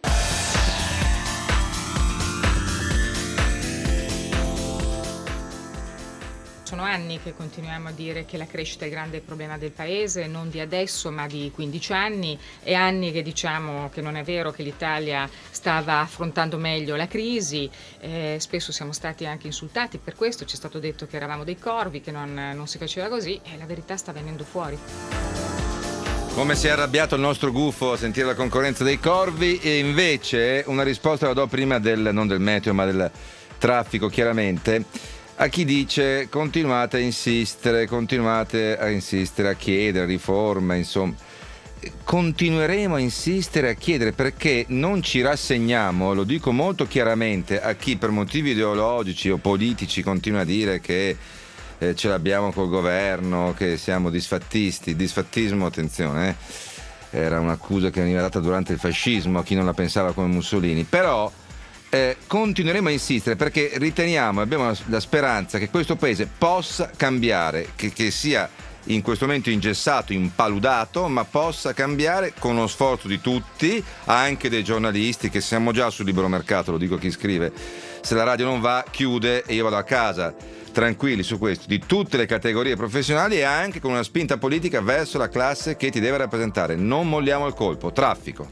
[SPEAKER 3] Sono anni che continuiamo a dire che la crescita è il grande problema del paese, non di adesso ma di quindici anni, e anni che diciamo che non è vero che l'Italia stava affrontando meglio la crisi, eh, spesso siamo stati anche insultati per questo, ci è stato detto che eravamo dei corvi, che non, non si faceva così, e la verità sta venendo fuori.
[SPEAKER 2] Come si è arrabbiato il nostro gufo a sentire la concorrenza dei corvi, e invece una risposta la do prima del, non del meteo ma del traffico chiaramente, a chi dice continuate a insistere, continuate a insistere, a chiedere riforme, insomma. Continueremo a insistere, a chiedere, perché non ci rassegniamo, lo dico molto chiaramente, a chi per motivi ideologici o politici continua a dire che eh, ce l'abbiamo col governo, che siamo disfattisti. Disfattismo, attenzione, eh, era un'accusa che veniva data durante il fascismo a chi non la pensava come Mussolini, però Eh, continueremo a insistere perché riteniamo e abbiamo la, la speranza che questo paese possa cambiare, che, che sia in questo momento ingessato, impaludato, ma possa cambiare con uno sforzo di tutti, anche dei giornalisti, che siamo già sul libero mercato, lo dico a chi scrive, se la radio non va chiude e io vado a casa, tranquilli su questo, di tutte le categorie professionali, e anche con una spinta politica verso la classe che ti deve rappresentare. Non molliamo il colpo. Traffico.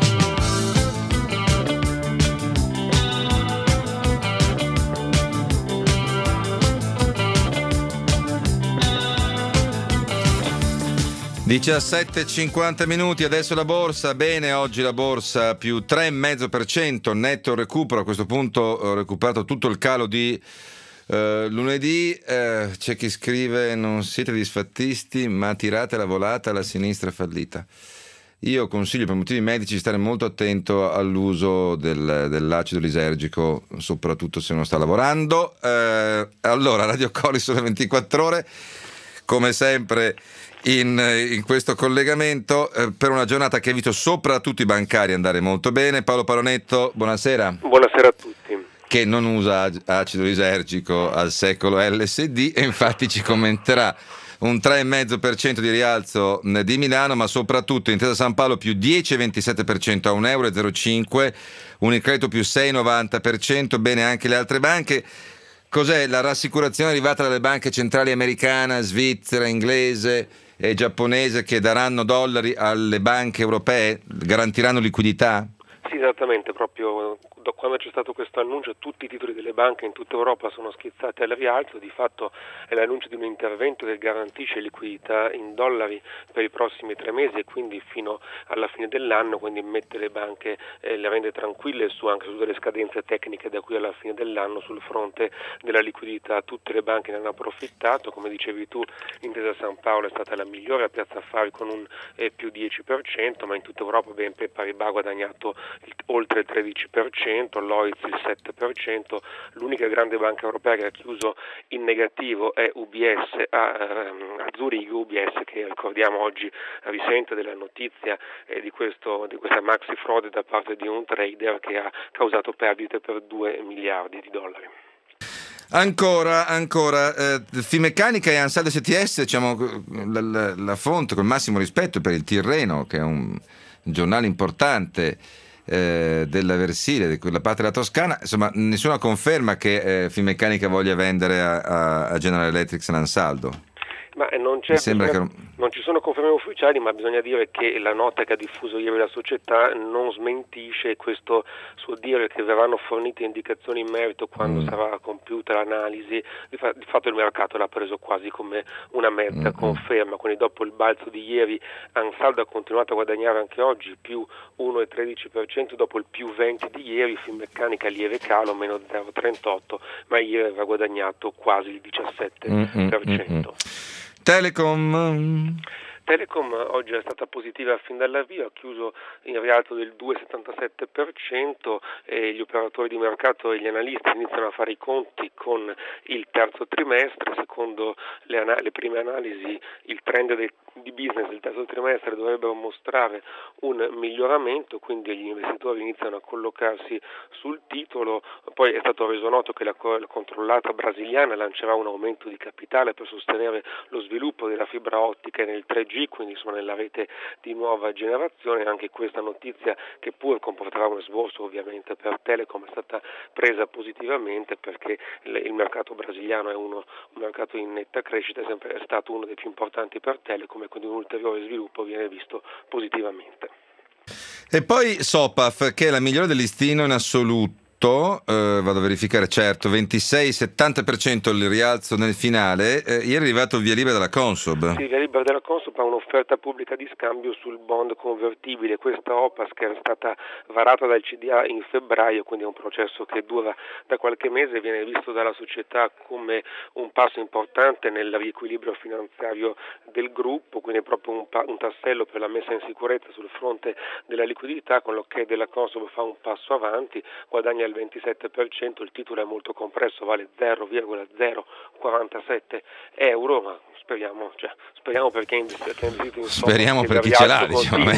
[SPEAKER 2] diciassette e cinquanta minuti, adesso la borsa. Bene, oggi la borsa più tre virgola cinque per cento, netto recupero. A questo punto ho recuperato tutto il calo di eh, lunedì. Eh, c'è chi scrive: non siete disfattisti, ma tirate la volata alla sinistra fallita. Io consiglio per motivi medici di stare molto attento all'uso del, dell'acido lisergico, soprattutto se uno sta lavorando. Eh, allora, Radio Cori Sole ventiquattro ore, come sempre in, in questo collegamento, eh, per una giornata che ha visto soprattutto i bancari andare molto bene. Paolo Paronetto, buonasera.
[SPEAKER 5] Buonasera a tutti.
[SPEAKER 2] Che non usa acido lisergico al secolo L S D, e infatti ci commenterà un tre virgola cinque per cento di rialzo di Milano, ma soprattutto Intesa San Paolo più dieci virgola ventisette per cento a un euro e zero virgola cinque, Unicredito più sei virgola novanta per cento, bene anche le altre banche. Cos'è la rassicurazione arrivata dalle banche centrali americana, svizzera, inglese e giapponese, che daranno dollari alle banche europee, garantiranno liquidità?
[SPEAKER 5] Sì, esattamente, proprio appunto quando c'è stato questo annuncio tutti i titoli delle banche in tutta Europa sono schizzati al rialzo. Di fatto è l'annuncio di un intervento che garantisce liquidità in dollari per i prossimi tre mesi e quindi fino alla fine dell'anno, quindi mette le banche, eh, le rende tranquille su, anche su delle scadenze tecniche da qui alla fine dell'anno sul fronte della liquidità. Tutte le banche ne hanno approfittato, come dicevi tu, Intesa San Paolo è stata la migliore a Piazza Affari con un eh, più dieci per cento, ma in tutta Europa B N P Paribas ha guadagnato il, oltre il tredici per cento, Lloyds il sette per cento, l'unica grande banca europea che ha chiuso in negativo è U B S a, a Zurigo, U B S che ricordiamo oggi risente della notizia eh, di, questo, di questa maxi frode da parte di un trader che ha causato perdite per due miliardi di dollari.
[SPEAKER 2] Ancora, ancora, eh, Finmeccanica e Ansaldo S T S, diciamo, la, la, la fonte, col massimo rispetto per il Tirreno, che è un giornale importante eh, della Versilia, di quella parte della Toscana, insomma, nessuna conferma che eh, Finmeccanica voglia vendere a, a, a General Electric e Ansaldo.
[SPEAKER 5] Ma non, c'è, bisogna,
[SPEAKER 2] che...
[SPEAKER 5] non ci sono conferme ufficiali, ma bisogna dire che la nota che ha diffuso ieri la società non smentisce questo suo dire che verranno fornite indicazioni in merito quando mm. sarà compiuta l'analisi. Di, fa- di fatto il mercato l'ha preso quasi come una mezza mm. conferma, quindi dopo il balzo di ieri Ansaldo ha continuato a guadagnare anche oggi più uno virgola tredici per cento dopo il più venti per cento di ieri, Finmeccanica lieve calo meno zero virgola trentotto, ma ieri aveva guadagnato quasi il diciassette per cento.
[SPEAKER 2] Mm-mm. Telecom
[SPEAKER 5] Telecom oggi è stata positiva fin dall'avvio, ha chiuso in rialzo del due virgola settantasette per cento e gli operatori di mercato e gli analisti iniziano a fare i conti con il terzo trimestre. Secondo le, ana- le prime analisi il trend del, di business del terzo trimestre dovrebbero mostrare un miglioramento, quindi gli investitori iniziano a collocarsi sul titolo. Poi è stato reso noto che la, la controllata brasiliana lancerà un aumento di capitale per sostenere lo sviluppo della fibra ottica nel tre G, quindi insomma nella rete di nuova generazione. Anche questa notizia, che pur comporterà un esborso ovviamente per Telecom, è stata presa positivamente perché il, il mercato brasiliano è uno, un mercato in netta crescita, è sempre è stato uno dei più importanti per Telecom e quindi un ulteriore sviluppo viene visto positivamente.
[SPEAKER 2] E poi Sopaf, che è la migliore del listino in assoluto. Uh, vado a verificare, certo, ventisei settanta per cento il rialzo nel finale. Uh, ieri è arrivato il via libera della Consob.
[SPEAKER 5] Sì, il via libera della Consob ha un'offerta pubblica di scambio sul bond convertibile. Questa O P A S, che è stata varata dal C D A in febbraio, quindi è un processo che dura da qualche mese, viene visto dalla società come un passo importante nel riequilibrio finanziario del gruppo, quindi è proprio un, pa- un tassello per la messa in sicurezza sul fronte della liquidità. Con l'ok della Consob fa un passo avanti, guadagna il ventisette per cento, il titolo è molto compresso, vale zero virgola zero quarantasette euro, ma speriamo, cioè, speriamo perché ha investito in
[SPEAKER 2] speriamo per chi ce l'ha, diciamo.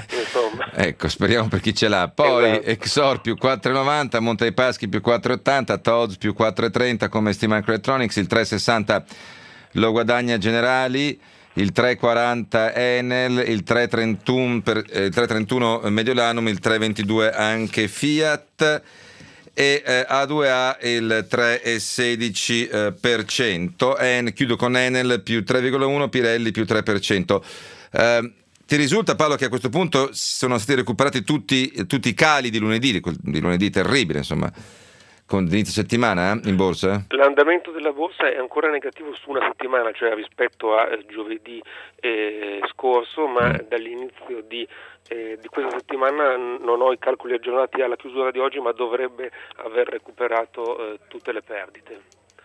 [SPEAKER 2] Ecco, speriamo per chi ce l'ha. Poi esatto. Exor più quattro virgola novanta, Monte dei Paschi più quattro virgola ottanta, Tod's più quattro virgola trenta come STMicroelectronics, il tre virgola sessanta lo guadagna Generali, il tre virgola quaranta Enel, il tre virgola trentuno, per, eh, il tre virgola trentuno Mediolanum, il tre virgola ventidue anche Fiat e eh, A due A il tre virgola sedici per cento. En, chiudo con Enel più tre virgola uno, Pirelli più tre per cento. Eh, ti risulta, Paolo, che a questo punto sono stati recuperati tutti, tutti i cali di lunedì, di, di lunedì terribile, insomma, con inizio settimana eh, in borsa?
[SPEAKER 5] L'andamento della borsa è ancora negativo su una settimana, cioè rispetto a eh, giovedì eh, scorso, ma mm. dall'inizio di, eh, di questa settimana non ho i calcoli aggiornati alla chiusura di oggi, ma dovrebbe aver recuperato eh, tutte le perdite.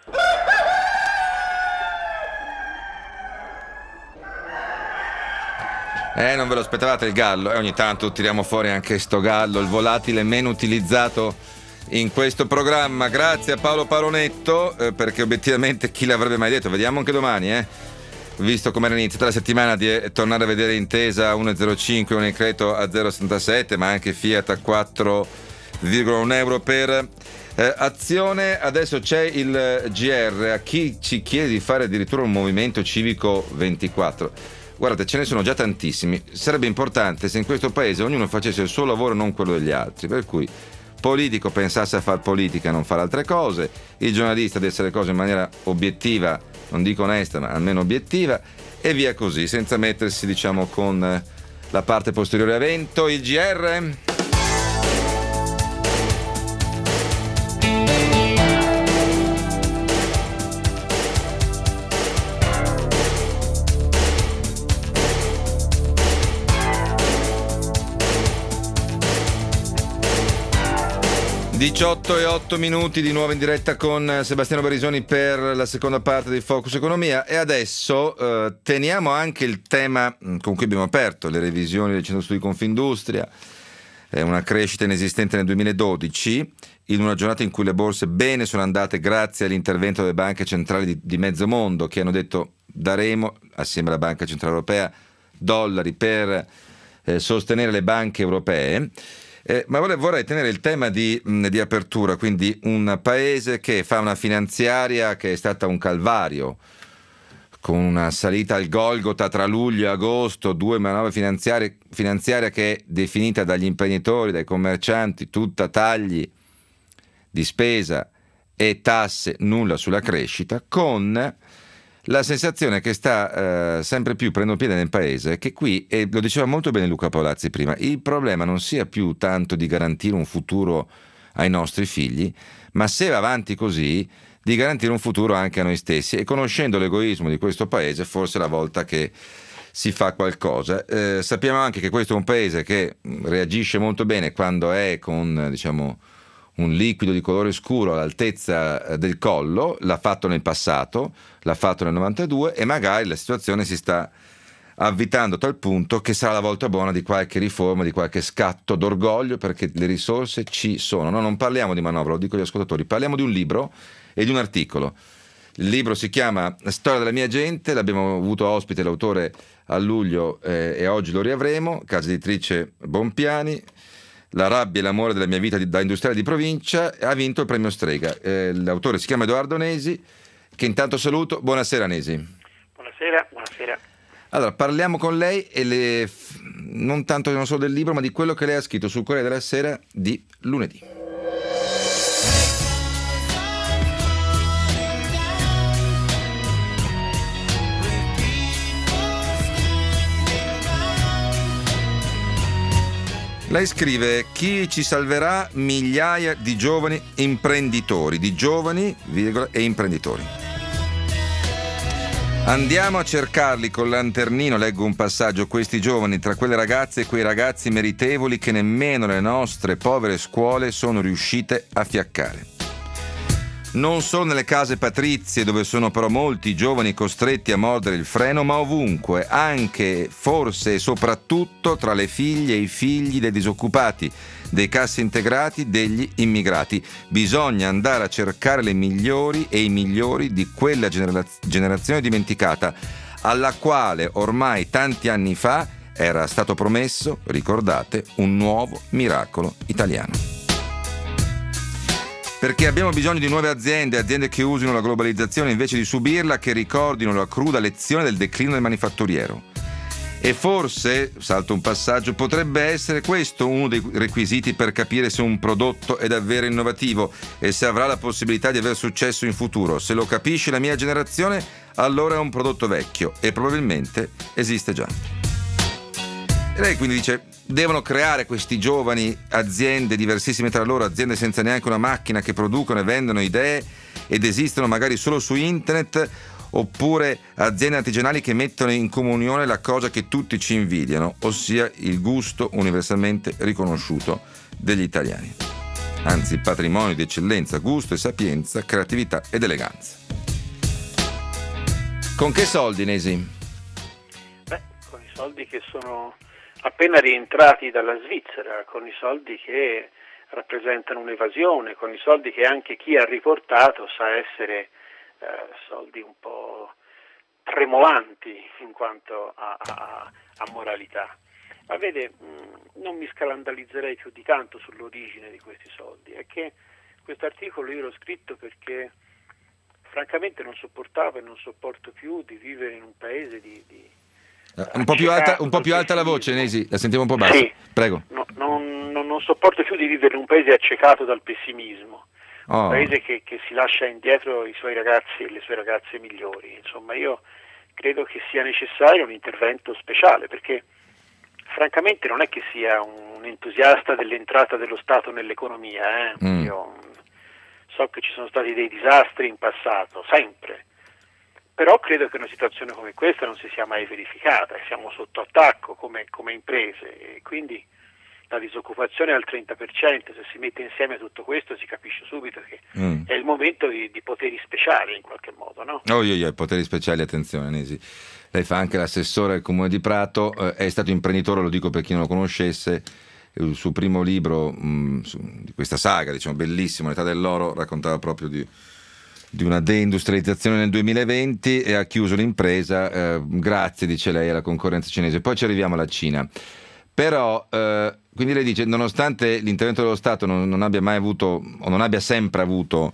[SPEAKER 2] Eh, non ve lo aspettavate il gallo? E eh, ogni tanto tiriamo fuori anche sto gallo, il volatile meno utilizzato in questo programma. Grazie a Paolo Paronetto, eh, perché obiettivamente chi l'avrebbe mai detto? Vediamo anche domani, eh? Visto come era iniziata la settimana, di eh, tornare a vedere Intesa a uno virgola zero cinque, Unicredito a zero virgola settantasette, ma anche Fiat a quattro virgola uno euro per eh, azione. Adesso c'è il G R, a chi ci chiede di fare addirittura un movimento civico ventiquattro. Guardate, ce ne sono già tantissimi. Sarebbe importante se in questo paese ognuno facesse il suo lavoro e non quello degli altri, per cui politico pensasse a far politica e non fare altre cose, il giornalista deve essere cose in maniera obiettiva, non dico onesta, ma almeno obiettiva, e via così, senza mettersi, diciamo, con la parte posteriore a vento. Il G R diciotto e otto minuti di nuovo in diretta con Sebastiano Barisoni per la seconda parte di Focus Economia, e adesso eh, teniamo anche il tema con cui abbiamo aperto le revisioni del Centro Studi Confindustria, eh, una crescita inesistente nel duemiladodici, in una giornata in cui le borse bene sono andate grazie all'intervento delle banche centrali di, di mezzo mondo, che hanno detto daremo, assieme alla Banca Centrale Europea, dollari per eh, sostenere le banche europee. Eh, ma vorrei, vorrei tenere il tema di, mh, di apertura, quindi un paese che fa una finanziaria che è stata un calvario, con una salita al Golgota tra luglio e agosto, due manovre finanziarie, finanziaria che è definita dagli imprenditori, dai commercianti, tutta tagli di spesa e tasse, nulla sulla crescita, con la sensazione che sta eh, sempre più prendendo piede nel paese, che qui, e lo diceva molto bene Luca Paolazzi prima, il problema non sia più tanto di garantire un futuro ai nostri figli, ma se va avanti così, di garantire un futuro anche a noi stessi. E conoscendo l'egoismo di questo paese, forse è la volta che si fa qualcosa. Eh, sappiamo anche che questo è un paese che reagisce molto bene quando è con, diciamo, un liquido di colore scuro all'altezza del collo, l'ha fatto nel passato, l'ha fatto nel novantadue, e magari la situazione si sta avvitando a tal punto che sarà la volta buona di qualche riforma, di qualche scatto d'orgoglio, perché le risorse ci sono. No, non parliamo di manovra, lo dico agli ascoltatori, parliamo di un libro e di un articolo. Il libro si chiama Storia della mia gente, l'abbiamo avuto ospite l'autore a luglio eh, e oggi lo riavremo, casa editrice Bompiani. La rabbia e l'amore della mia vita da industriale di provincia, ha vinto il premio Strega. Eh, l'autore si chiama Edoardo Nesi, che intanto saluto. Buonasera Nesi.
[SPEAKER 4] Buonasera, buonasera.
[SPEAKER 2] Allora, parliamo con lei e le, non tanto non solo del libro, ma di quello che lei ha scritto sul Corriere della Sera di lunedì. Lei scrive: chi ci salverà? Migliaia di giovani imprenditori, di giovani, virgola, e imprenditori. Andiamo a cercarli col lanternino, leggo un passaggio, questi giovani, tra quelle ragazze e quei ragazzi meritevoli che nemmeno le nostre povere scuole sono riuscite a fiaccare. Non solo nelle case patrizie, dove sono però molti giovani costretti a mordere il freno, ma ovunque, anche, forse e soprattutto tra le figlie e i figli dei disoccupati, dei cassaintegrati, degli immigrati. Bisogna andare a cercare le migliori e i migliori di quella genera- generazione dimenticata, alla quale ormai tanti anni fa era stato promesso, ricordate, un nuovo miracolo italiano. Perché abbiamo bisogno di nuove aziende, aziende che usino la globalizzazione invece di subirla, che ricordino la cruda lezione del declino del manifatturiero. E forse, salto un passaggio, potrebbe essere questo uno dei requisiti per capire se un prodotto è davvero innovativo e se avrà la possibilità di aver successo in futuro. Se lo capisce la mia generazione, allora è un prodotto vecchio e probabilmente esiste già. E lei quindi dice: devono creare questi giovani aziende diversissime tra loro, aziende senza neanche una macchina, che producono e vendono idee ed esistono magari solo su internet, oppure aziende artigianali che mettono in comunione la cosa che tutti ci invidiano, ossia il gusto universalmente riconosciuto degli italiani. Anzi, il patrimonio di eccellenza, gusto e sapienza, creatività ed eleganza. Con che soldi, Nesi?
[SPEAKER 4] Beh, con i soldi che sono appena rientrati dalla Svizzera, con i soldi che rappresentano un'evasione, con i soldi che anche chi ha riportato sa essere eh, soldi un po' tremolanti in quanto a, a, a moralità. Ma vede, mh, non mi scandalizzerei più di tanto sull'origine di questi soldi. È che questo articolo io l'ho scritto perché francamente non sopportavo e non sopporto più di vivere in un paese di... di
[SPEAKER 2] Un po' più alta, un po' più alta la voce, Nesi, la sentiamo un po' bassa.
[SPEAKER 4] Sì,
[SPEAKER 2] prego.
[SPEAKER 4] No, non, non, non sopporto più di vivere in un paese accecato dal pessimismo,
[SPEAKER 2] Oh.
[SPEAKER 4] un paese che, che si lascia indietro i suoi ragazzi e le sue ragazze migliori. Insomma, io credo che sia necessario un intervento speciale, perché francamente non è che sia un entusiasta dell'entrata dello Stato nell'economia. Eh?
[SPEAKER 2] Mm.
[SPEAKER 4] Io so che ci sono stati dei disastri in passato, sempre. Però credo che una situazione come questa non si sia mai verificata, siamo sotto attacco come, come imprese, e quindi la disoccupazione è al trenta per cento, se si mette insieme tutto questo si capisce subito che mm. è il momento di, di poteri speciali in qualche modo, no?
[SPEAKER 2] Oh, io, io, poteri speciali, attenzione Nesi, lei fa anche l'assessore al Comune di Prato, eh, è stato imprenditore, lo dico per chi non lo conoscesse, il suo primo libro mh, su, di questa saga, diciamo bellissimo, L'età dell'oro, raccontava proprio di, di una deindustrializzazione nel duemilaventi e ha chiuso l'impresa, eh, grazie, dice lei, alla concorrenza cinese. Poi ci arriviamo alla Cina. Però, eh, quindi lei dice, nonostante l'intervento dello Stato non, non abbia mai avuto, o non abbia sempre avuto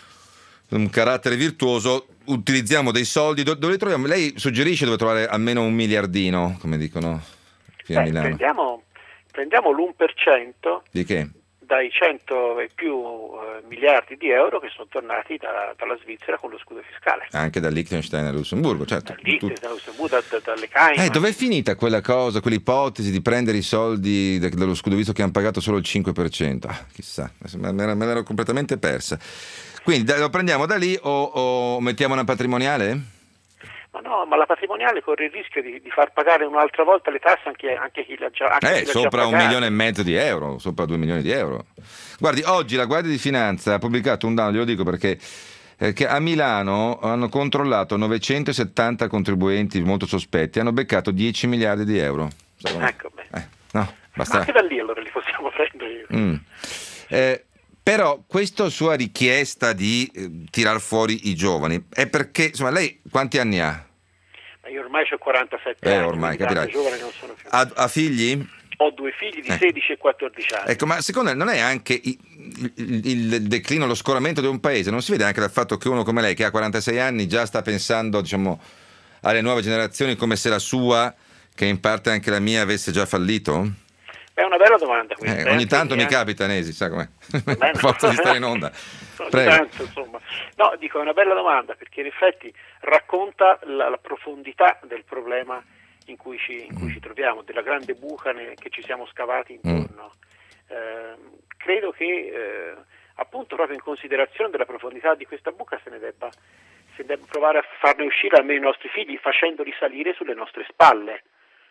[SPEAKER 2] un carattere virtuoso, utilizziamo dei soldi, dove, dove li troviamo? Lei suggerisce dove trovare almeno un miliardino, come dicono qui a
[SPEAKER 4] Beh,
[SPEAKER 2] Milano.
[SPEAKER 4] Prendiamo, prendiamo l'uno per cento
[SPEAKER 2] di che?
[SPEAKER 4] Dai cento e più uh, miliardi di euro che sono tornati da, dalla Svizzera con lo scudo fiscale.
[SPEAKER 2] Anche da Liechtenstein a Lussemburgo, certo.
[SPEAKER 4] Da Liechtenstein, da Lussemburgo, da, dalle Cayman.
[SPEAKER 2] Eh, dov'è finita quella cosa, quell'ipotesi di prendere i soldi da, dallo scudo, visto che hanno pagato solo il cinque per cento? Ah, chissà, me l'ero, me l'ero completamente persa. Quindi da, lo prendiamo da lì o, o mettiamo una patrimoniale?
[SPEAKER 4] Ma no, ma la patrimoniale corre il rischio di, di far pagare un'altra volta le tasse anche, anche chi l'ha già anche
[SPEAKER 2] Eh,
[SPEAKER 4] chi l'ha
[SPEAKER 2] sopra
[SPEAKER 4] già
[SPEAKER 2] un milione e mezzo di euro, sopra due milioni di euro. Guardi, oggi la Guardia di Finanza ha pubblicato un dato, glielo dico perché eh, che a Milano hanno controllato novecentosettanta contribuenti molto sospetti, hanno beccato dieci miliardi di euro.
[SPEAKER 4] Ecco, beh.
[SPEAKER 2] Eh, no, basta.
[SPEAKER 4] Ma anche da lì allora li possiamo prendere.
[SPEAKER 2] Mm. Eh, Però questa sua richiesta di eh, tirar fuori i giovani è perché, insomma, lei quanti anni ha?
[SPEAKER 4] Ma io ormai ho quarantasette
[SPEAKER 2] eh,
[SPEAKER 4] anni,
[SPEAKER 2] ormai, capirai.
[SPEAKER 4] Giovane non sono più.
[SPEAKER 2] Ha, ha figli?
[SPEAKER 4] Ho due figli di
[SPEAKER 2] eh.
[SPEAKER 4] sedici e quattordici anni.
[SPEAKER 2] Ecco, ma secondo lei non è anche il, il, il declino, lo scoramento di un paese? Non si vede anche dal fatto che uno come lei, che ha quarantasei anni, già sta pensando, diciamo, alle nuove generazioni come se la sua, che in parte anche la mia, avesse già fallito?
[SPEAKER 4] È una bella domanda questa.
[SPEAKER 2] Eh, ogni
[SPEAKER 4] eh,
[SPEAKER 2] tanto
[SPEAKER 4] sì,
[SPEAKER 2] mi
[SPEAKER 4] eh.
[SPEAKER 2] capita, Nesi, sa com'è?
[SPEAKER 4] Beh,
[SPEAKER 2] Forza di stare in onda. Prego.
[SPEAKER 4] Tanto, insomma. No, dico, è una bella domanda perché in effetti racconta la, la profondità del problema in cui ci, in cui ci troviamo, della grande buca ne, che ci siamo scavati intorno. Mm. Eh, credo che eh, appunto proprio in considerazione della profondità di questa buca se ne debba, se debba provare a farne uscire almeno i nostri figli facendoli salire sulle nostre spalle.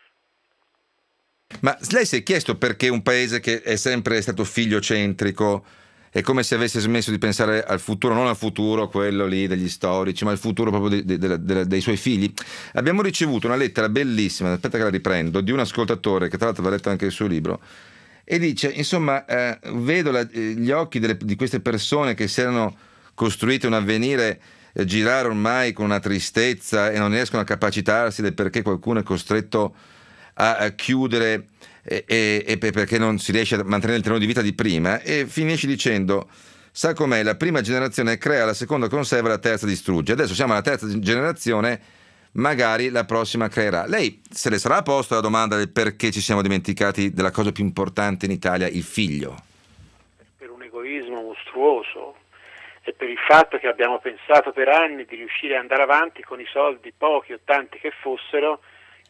[SPEAKER 2] Ma lei si è chiesto perché un paese che è sempre stato figliocentrico è come se avesse smesso di pensare al futuro, non al futuro quello lì degli storici, ma al futuro proprio de, de, de, dei suoi figli? Abbiamo ricevuto una lettera bellissima, aspetta che la riprendo, di un ascoltatore che tra l'altro aveva letto anche il suo libro e dice, insomma, eh, vedo la, gli occhi delle, di queste persone che si erano costruite un avvenire eh, girare ormai con una tristezza e non riescono a capacitarsi del perché qualcuno è costretto a, a chiudere e, e, e perché non si riesce a mantenere il tenore di vita di prima, e finisce dicendo, sa com'è, la prima generazione crea, la seconda conserva, la terza distrugge, adesso siamo alla terza generazione, magari la prossima creerà. Lei se le sarà posta la domanda del perché ci siamo dimenticati della cosa più importante in Italia, il figlio?
[SPEAKER 4] Per un egoismo mostruoso e per il fatto che abbiamo pensato per anni di riuscire ad andare avanti con i soldi, pochi o tanti che fossero,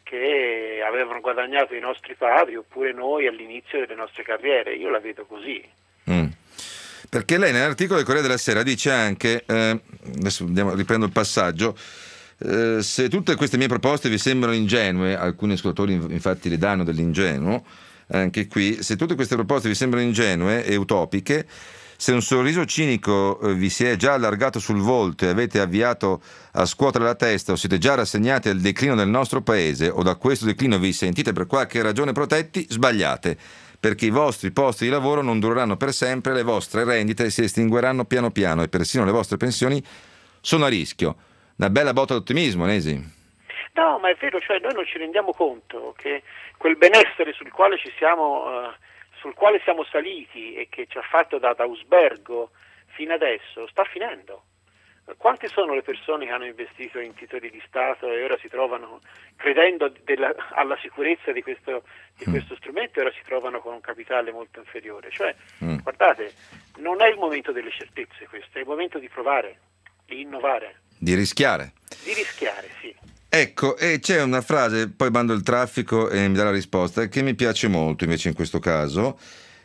[SPEAKER 4] che avevano guadagnato i nostri padri oppure noi all'inizio delle nostre carriere. Io la vedo così.
[SPEAKER 2] Mm. Perché lei nell'articolo del Corriere della Sera dice anche, eh, adesso andiamo, riprendo il passaggio, eh, se tutte queste mie proposte vi sembrano ingenue, alcuni ascoltatori infatti le danno dell'ingenuo, anche qui, se tutte queste proposte vi sembrano ingenue e utopiche, se un sorriso cinico vi si è già allargato sul volto e avete avviato a scuotere la testa o siete già rassegnati al declino del nostro paese o da questo declino vi sentite per qualche ragione protetti, sbagliate, perché i vostri posti di lavoro non dureranno per sempre, le vostre rendite si estingueranno piano piano e persino le vostre pensioni sono a rischio. Una bella botta d'ottimismo, Nesi.
[SPEAKER 4] No, ma è vero, cioè noi non ci rendiamo conto che quel benessere sul quale ci siamo... Uh, sul quale siamo saliti e che ci ha fatto da, da Usbergo fino adesso, sta finendo. Quante sono le persone che hanno investito in titoli di Stato e ora si trovano, credendo della, alla sicurezza di questo, di questo strumento, e ora si trovano con un capitale molto inferiore? Cioè, mm. guardate, non è il momento delle certezze questo, è il momento di provare, di innovare.
[SPEAKER 2] Di rischiare.
[SPEAKER 4] Di rischiare, sì.
[SPEAKER 2] Ecco, e c'è una frase, poi bando il traffico e mi dà la risposta, che mi piace molto invece in questo caso,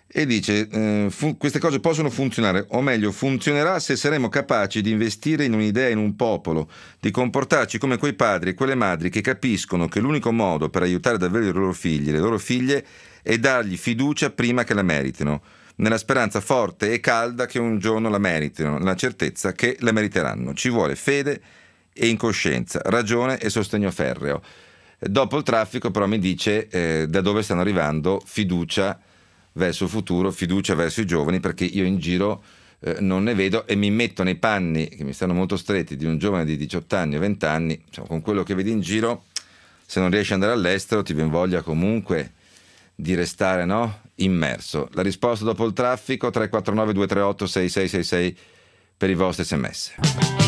[SPEAKER 2] e dice eh, fu- queste cose possono funzionare, o meglio funzionerà se saremo capaci di investire in un'idea, in un popolo, di comportarci come quei padri e quelle madri che capiscono che l'unico modo per aiutare davvero i loro figli e le loro figlie è dargli fiducia prima che la meritino, nella speranza forte e calda che un giorno la meritino, nella certezza che la meriteranno. Ci vuole fede e incoscienza, ragione e sostegno ferreo. Dopo il traffico però mi dice eh, da dove stanno arrivando fiducia verso il futuro, fiducia verso i giovani, perché io in giro eh, non ne vedo e mi metto nei panni che mi stanno molto stretti di un giovane di diciotto anni o venti anni, insomma, con quello che vedi in giro, se non riesci ad andare all'estero ti viene voglia comunque di restare, no? Immerso. La risposta dopo il traffico: tre quattro nove due tre otto sei sei sei sei per i vostri sms.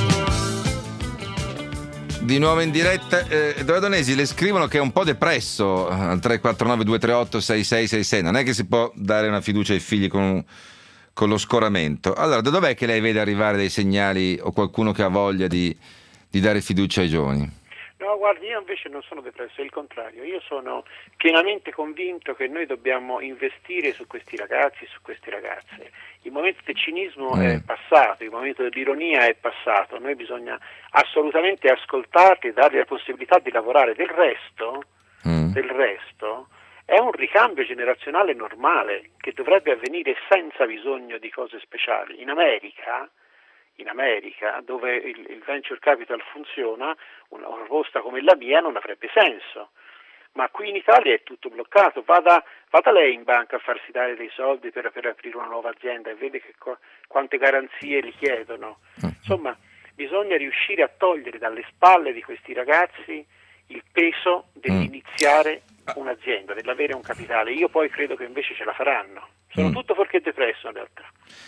[SPEAKER 2] Di nuovo in diretta, eh, Donesi le scrivono che è un po' depresso al tre quattro nove due tre otto sei sei sei sei. Non è che si può dare una fiducia ai figli con, con lo scoramento. Allora, da dov'è che lei vede arrivare dei segnali o qualcuno che ha voglia di, di dare fiducia ai giovani?
[SPEAKER 6] No, guardi, io invece non sono depresso, è il contrario. Io sono pienamente convinto che noi dobbiamo investire su questi ragazzi e su queste ragazze. Il momento del cinismo mm. è passato, il momento dell'ironia è passato. Noi bisogna assolutamente ascoltarli e dargli la possibilità di lavorare. Del resto, mm. del resto è un ricambio generazionale normale che dovrebbe avvenire senza bisogno di cose speciali. In America... In America, dove il, il venture capital funziona, una proposta come la mia non avrebbe senso. Ma qui in Italia è tutto bloccato. Vada, vada lei in banca a farsi dare dei soldi per, per aprire una nuova azienda e vede che, quante garanzie gli chiedono. Insomma, bisogna riuscire a togliere dalle spalle di questi ragazzi il peso dell'iniziare un'azienda, dell'avere un capitale. Io poi credo che invece ce la faranno. Sono mm. tutto fuorché depresso in realtà.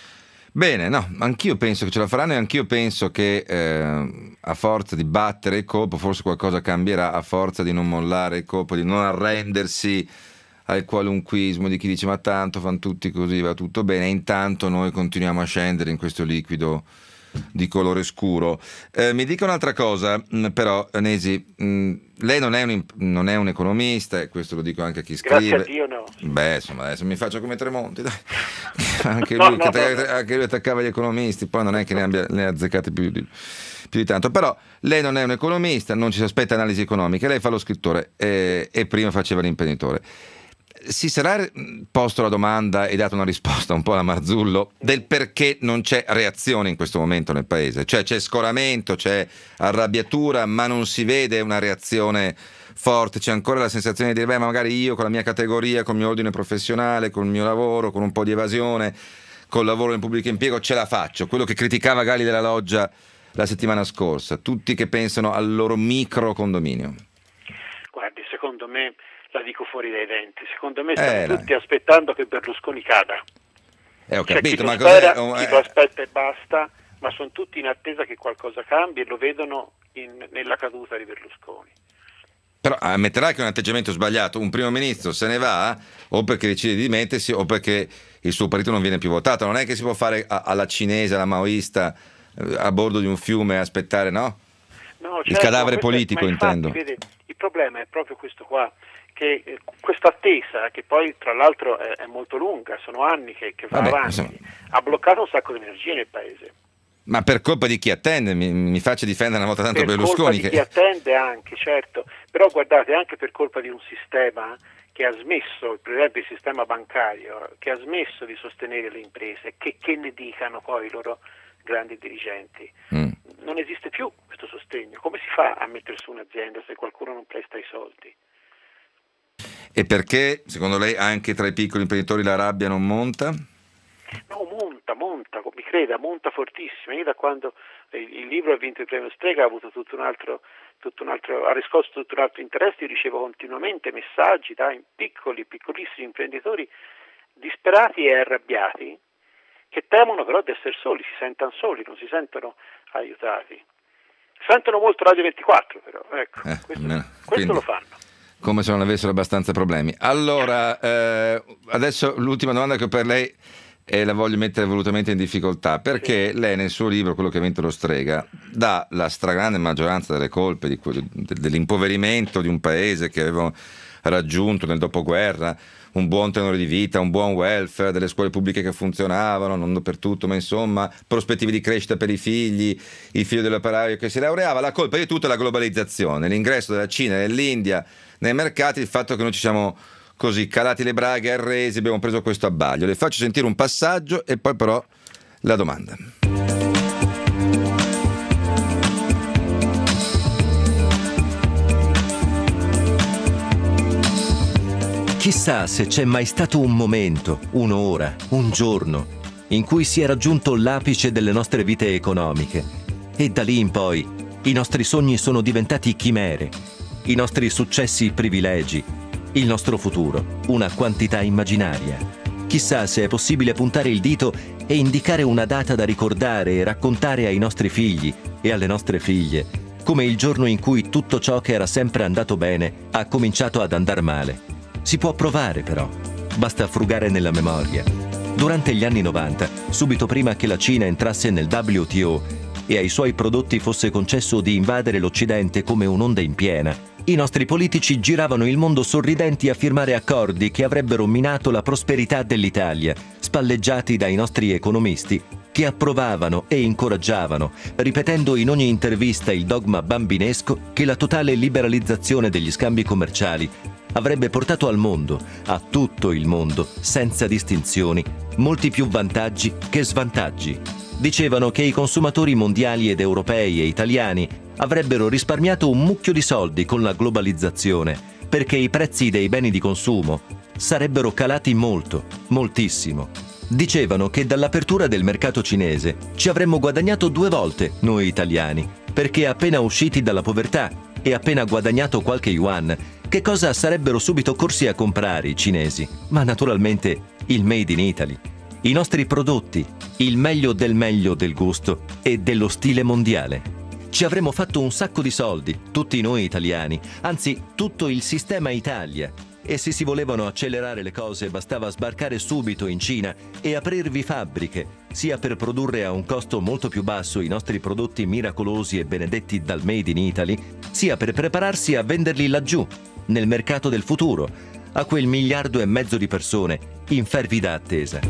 [SPEAKER 2] Bene, no, anch'io penso che ce la faranno e anch'io penso che eh, a forza di battere il colpo forse qualcosa cambierà, a forza di non mollare il colpo, di non arrendersi al qualunquismo di chi dice ma tanto fanno tutti così, va tutto bene, e intanto noi continuiamo a scendere in questo liquido di colore scuro. Eh, mi dica un'altra cosa, mh, però Nesi, mh, lei non è, un, non è un economista, e questo lo dico anche a chi scrive.
[SPEAKER 6] Grazie a Dio no.
[SPEAKER 2] Beh, insomma, adesso mi faccio come Tremonti, dai. anche,
[SPEAKER 6] no,
[SPEAKER 2] lui,
[SPEAKER 6] no,
[SPEAKER 2] che,
[SPEAKER 6] no, no.
[SPEAKER 2] anche lui attaccava gli economisti, poi non è che ne abbia ne ha azzeccate più di, più di tanto. Però lei non è un economista, non ci si aspetta analisi economiche, lei fa lo scrittore e, e prima faceva l'imprenditore. Si sarà posto la domanda e dato una risposta un po' alla Marzullo del perché non c'è reazione in questo momento nel paese? Cioè c'è scoramento, c'è arrabbiatura, ma non si vede una reazione forte, c'è ancora la sensazione di dire beh, ma magari io con la mia categoria, con il mio ordine professionale, con il mio lavoro, con un po' di evasione, col lavoro nel pubblico impiego ce la faccio. Quello che criticava Gali della Loggia la settimana scorsa, tutti che pensano al loro micro condominio.
[SPEAKER 6] Guardi, secondo me, la dico fuori dai denti, secondo me stiamo
[SPEAKER 2] eh,
[SPEAKER 6] tutti aspettando che Berlusconi cada.
[SPEAKER 2] Eh, ho
[SPEAKER 6] Cioè,
[SPEAKER 2] capito,
[SPEAKER 6] chi
[SPEAKER 2] ma
[SPEAKER 6] lo spera,
[SPEAKER 2] cos'è?
[SPEAKER 6] chi lo aspetta e basta, ma sono tutti in attesa che qualcosa cambi e lo vedono in, nella caduta di Berlusconi.
[SPEAKER 2] Però ammetterà che è un atteggiamento sbagliato. Un primo ministro se ne va o perché decide di dimettersi o perché il suo partito non viene più votato. Non è che si può fare a, alla cinese, alla maoista, eh, a bordo di un fiume e aspettare, no?
[SPEAKER 6] No, certo,
[SPEAKER 2] il cadavere
[SPEAKER 6] questo,
[SPEAKER 2] politico,
[SPEAKER 6] ma infatti,
[SPEAKER 2] intendo.
[SPEAKER 6] Vede, il problema è proprio questo qua, che eh, questa attesa, che poi tra l'altro è, è molto lunga, sono anni che, che va
[SPEAKER 2] Vabbè,
[SPEAKER 6] avanti,
[SPEAKER 2] insomma,
[SPEAKER 6] ha bloccato un sacco di energia nel paese.
[SPEAKER 2] ma per colpa di chi attende, mi, mi faccia difendere una volta tanto
[SPEAKER 6] Per
[SPEAKER 2] Berlusconi.
[SPEAKER 6] colpa di
[SPEAKER 2] che...
[SPEAKER 6] chi attende anche, certo, però guardate, anche per colpa di un sistema che ha smesso, per esempio il sistema bancario, che ha smesso di sostenere le imprese, che, che ne dicano poi i loro grandi dirigenti. Mm. Non esiste più questo sostegno. Come si fa a mettere su un'azienda se qualcuno non presta i soldi?
[SPEAKER 2] E perché, secondo lei, anche tra i piccoli imprenditori la rabbia non monta?
[SPEAKER 6] No, monta, monta, mi creda, monta fortissimo. Io da quando il libro ha vinto il premio Strega ha avuto tutto un altro, tutto un altro, ha riscosso tutto un altro interesse. Io ricevo continuamente messaggi da piccoli, piccolissimi imprenditori disperati e arrabbiati che temono però di essere soli, si sentono soli, non si sentono aiutati. Sentono molto Radio ventiquattro però, ecco,
[SPEAKER 2] eh,
[SPEAKER 6] questo,
[SPEAKER 2] no,
[SPEAKER 6] questo lo fanno.
[SPEAKER 2] Come se non avessero abbastanza problemi. Allora, eh, adesso l'ultima domanda che ho per lei e la voglio mettere volutamente in difficoltà, perché sì. Lei nel suo libro, quello che ha vinto lo Strega, dà la stragrande maggioranza delle colpe di quello, dell'impoverimento di un paese che aveva raggiunto nel dopoguerra, un buon tenore di vita, un buon welfare, delle scuole pubbliche che funzionavano, non dappertutto, ma insomma prospettive di crescita per i figli, il figlio dell'operaio che si laureava. La colpa di tutto è la globalizzazione, l'ingresso della Cina e dell'India nei mercati, il fatto che noi ci siamo così calati le braghe, arresi, abbiamo preso questo abbaglio. Le faccio sentire un passaggio e poi però la domanda.
[SPEAKER 7] Chissà se c'è mai stato un momento, un'ora, un giorno in cui si è raggiunto l'apice delle nostre vite economiche e da lì in poi i nostri sogni sono diventati chimere, i nostri successi privilegi, il nostro futuro una quantità immaginaria. Chissà se è possibile puntare il dito e indicare una data da ricordare e raccontare ai nostri figli e alle nostre figlie come il giorno in cui tutto ciò che era sempre andato bene ha cominciato ad andar male. Si può provare però, basta frugare nella memoria. Durante gli anni novanta, subito prima che la Cina entrasse nel W T O e ai suoi prodotti fosse concesso di invadere l'Occidente come un'onda in piena, i nostri politici giravano il mondo sorridenti a firmare accordi che avrebbero minato la prosperità dell'Italia, spalleggiati dai nostri economisti che approvavano e incoraggiavano, ripetendo in ogni intervista il dogma bambinesco che la totale liberalizzazione degli scambi commerciali avrebbe portato al mondo, a tutto il mondo, senza distinzioni, molti più vantaggi che svantaggi. Dicevano che i consumatori mondiali ed europei e italiani avrebbero risparmiato un mucchio di soldi con la globalizzazione, perché i prezzi dei beni di consumo sarebbero calati molto, moltissimo. Dicevano che dall'apertura del mercato cinese ci avremmo guadagnato due volte noi italiani, perché appena usciti dalla povertà e appena guadagnato qualche yuan, che cosa sarebbero subito corsi a comprare i cinesi? Ma naturalmente il Made in Italy, i nostri prodotti, il meglio del meglio del gusto e dello stile mondiale. Ci avremmo fatto un sacco di soldi, tutti noi italiani, anzi tutto il sistema Italia. E se si volevano accelerare le cose bastava sbarcare subito in Cina e aprirvi fabbriche, sia per produrre a un costo molto più basso i nostri prodotti miracolosi e benedetti dal Made in Italy, sia per prepararsi a venderli laggiù, nel mercato del futuro, a quel miliardo e mezzo di persone in fervida attesa.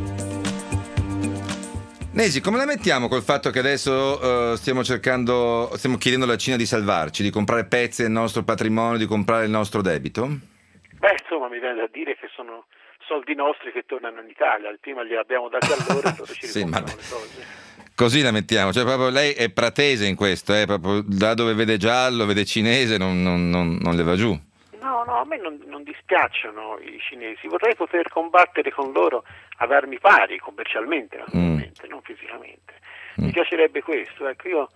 [SPEAKER 2] Nesi, come la mettiamo col fatto che adesso uh, stiamo cercando, stiamo chiedendo alla Cina di salvarci, di comprare pezzi del nostro patrimonio, di comprare il nostro debito?
[SPEAKER 6] Beh, insomma, mi viene da dire che sono soldi nostri che tornano in Italia, prima li abbiamo dati a loro e loro ci
[SPEAKER 2] sì,
[SPEAKER 6] ricomprano
[SPEAKER 2] ma...
[SPEAKER 6] le cose.
[SPEAKER 2] Così la mettiamo, cioè proprio lei è pratese in questo, eh? Proprio da dove vede giallo, vede cinese, non, non, non, non le va giù.
[SPEAKER 6] No, no, a me non, non dispiacciono i cinesi, vorrei poter combattere con loro ad armi pari, commercialmente naturalmente, mm. non fisicamente. Mm. Mi piacerebbe questo, ecco, io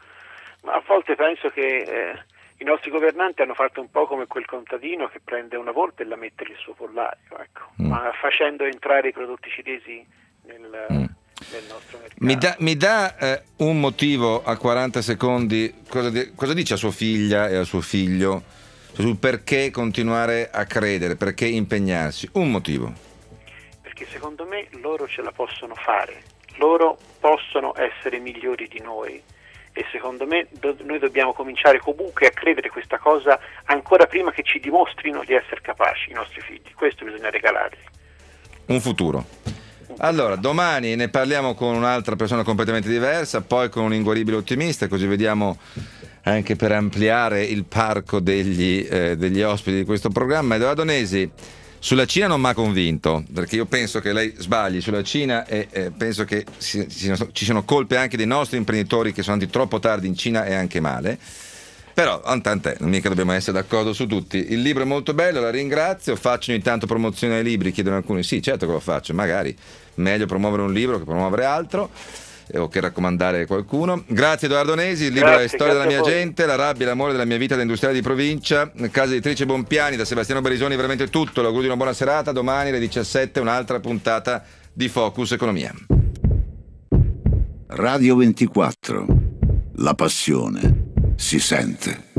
[SPEAKER 6] a volte penso che eh, i nostri governanti hanno fatto un po' come quel contadino che prende una volpe e la mette nel suo pollaio, ecco, mm. ma facendo entrare i prodotti cinesi nel... Mm. Del nostro mercato.
[SPEAKER 2] Mi dà, mi dà eh, un motivo a quaranta secondi, cosa, di, cosa dice a sua figlia e a suo figlio sul perché continuare a credere, perché impegnarsi? Un motivo.
[SPEAKER 6] Perché secondo me loro ce la possono fare, loro possono essere migliori di noi e secondo me do, noi dobbiamo cominciare comunque a credere questa cosa ancora prima che ci dimostrino di essere capaci i nostri figli, questo bisogna regalargli.
[SPEAKER 2] Un futuro. Allora, domani ne parliamo con un'altra persona completamente diversa, poi con un inguaribile ottimista, così vediamo anche per ampliare il parco degli, eh, degli ospiti di questo programma. Edoardo Nesi, sulla Cina non mi ha convinto, perché io penso che lei sbagli sulla Cina e eh, penso che ci siano, ci siano colpe anche dei nostri imprenditori che sono andati troppo tardi in Cina e anche male. Però, tant'è, non mica dobbiamo essere d'accordo su tutti. Il libro è molto bello, la ringrazio. Faccio ogni tanto promozione ai libri, chiedono alcuni. Sì, certo che lo faccio, magari meglio promuovere un libro che promuovere altro eh, o che raccomandare qualcuno. Grazie Edoardo Nesi, il libro
[SPEAKER 6] grazie,
[SPEAKER 2] è Storia della mia
[SPEAKER 6] voi.
[SPEAKER 2] gente, la rabbia e l'amore della mia vita da industriale di provincia. Casa editrice Bompiani, da Sebastiano Barisoni, veramente tutto. L'augurio di una buona serata. Domani alle diciassette un'altra puntata di Focus Economia.
[SPEAKER 8] Radio ventiquattro. La passione si sente.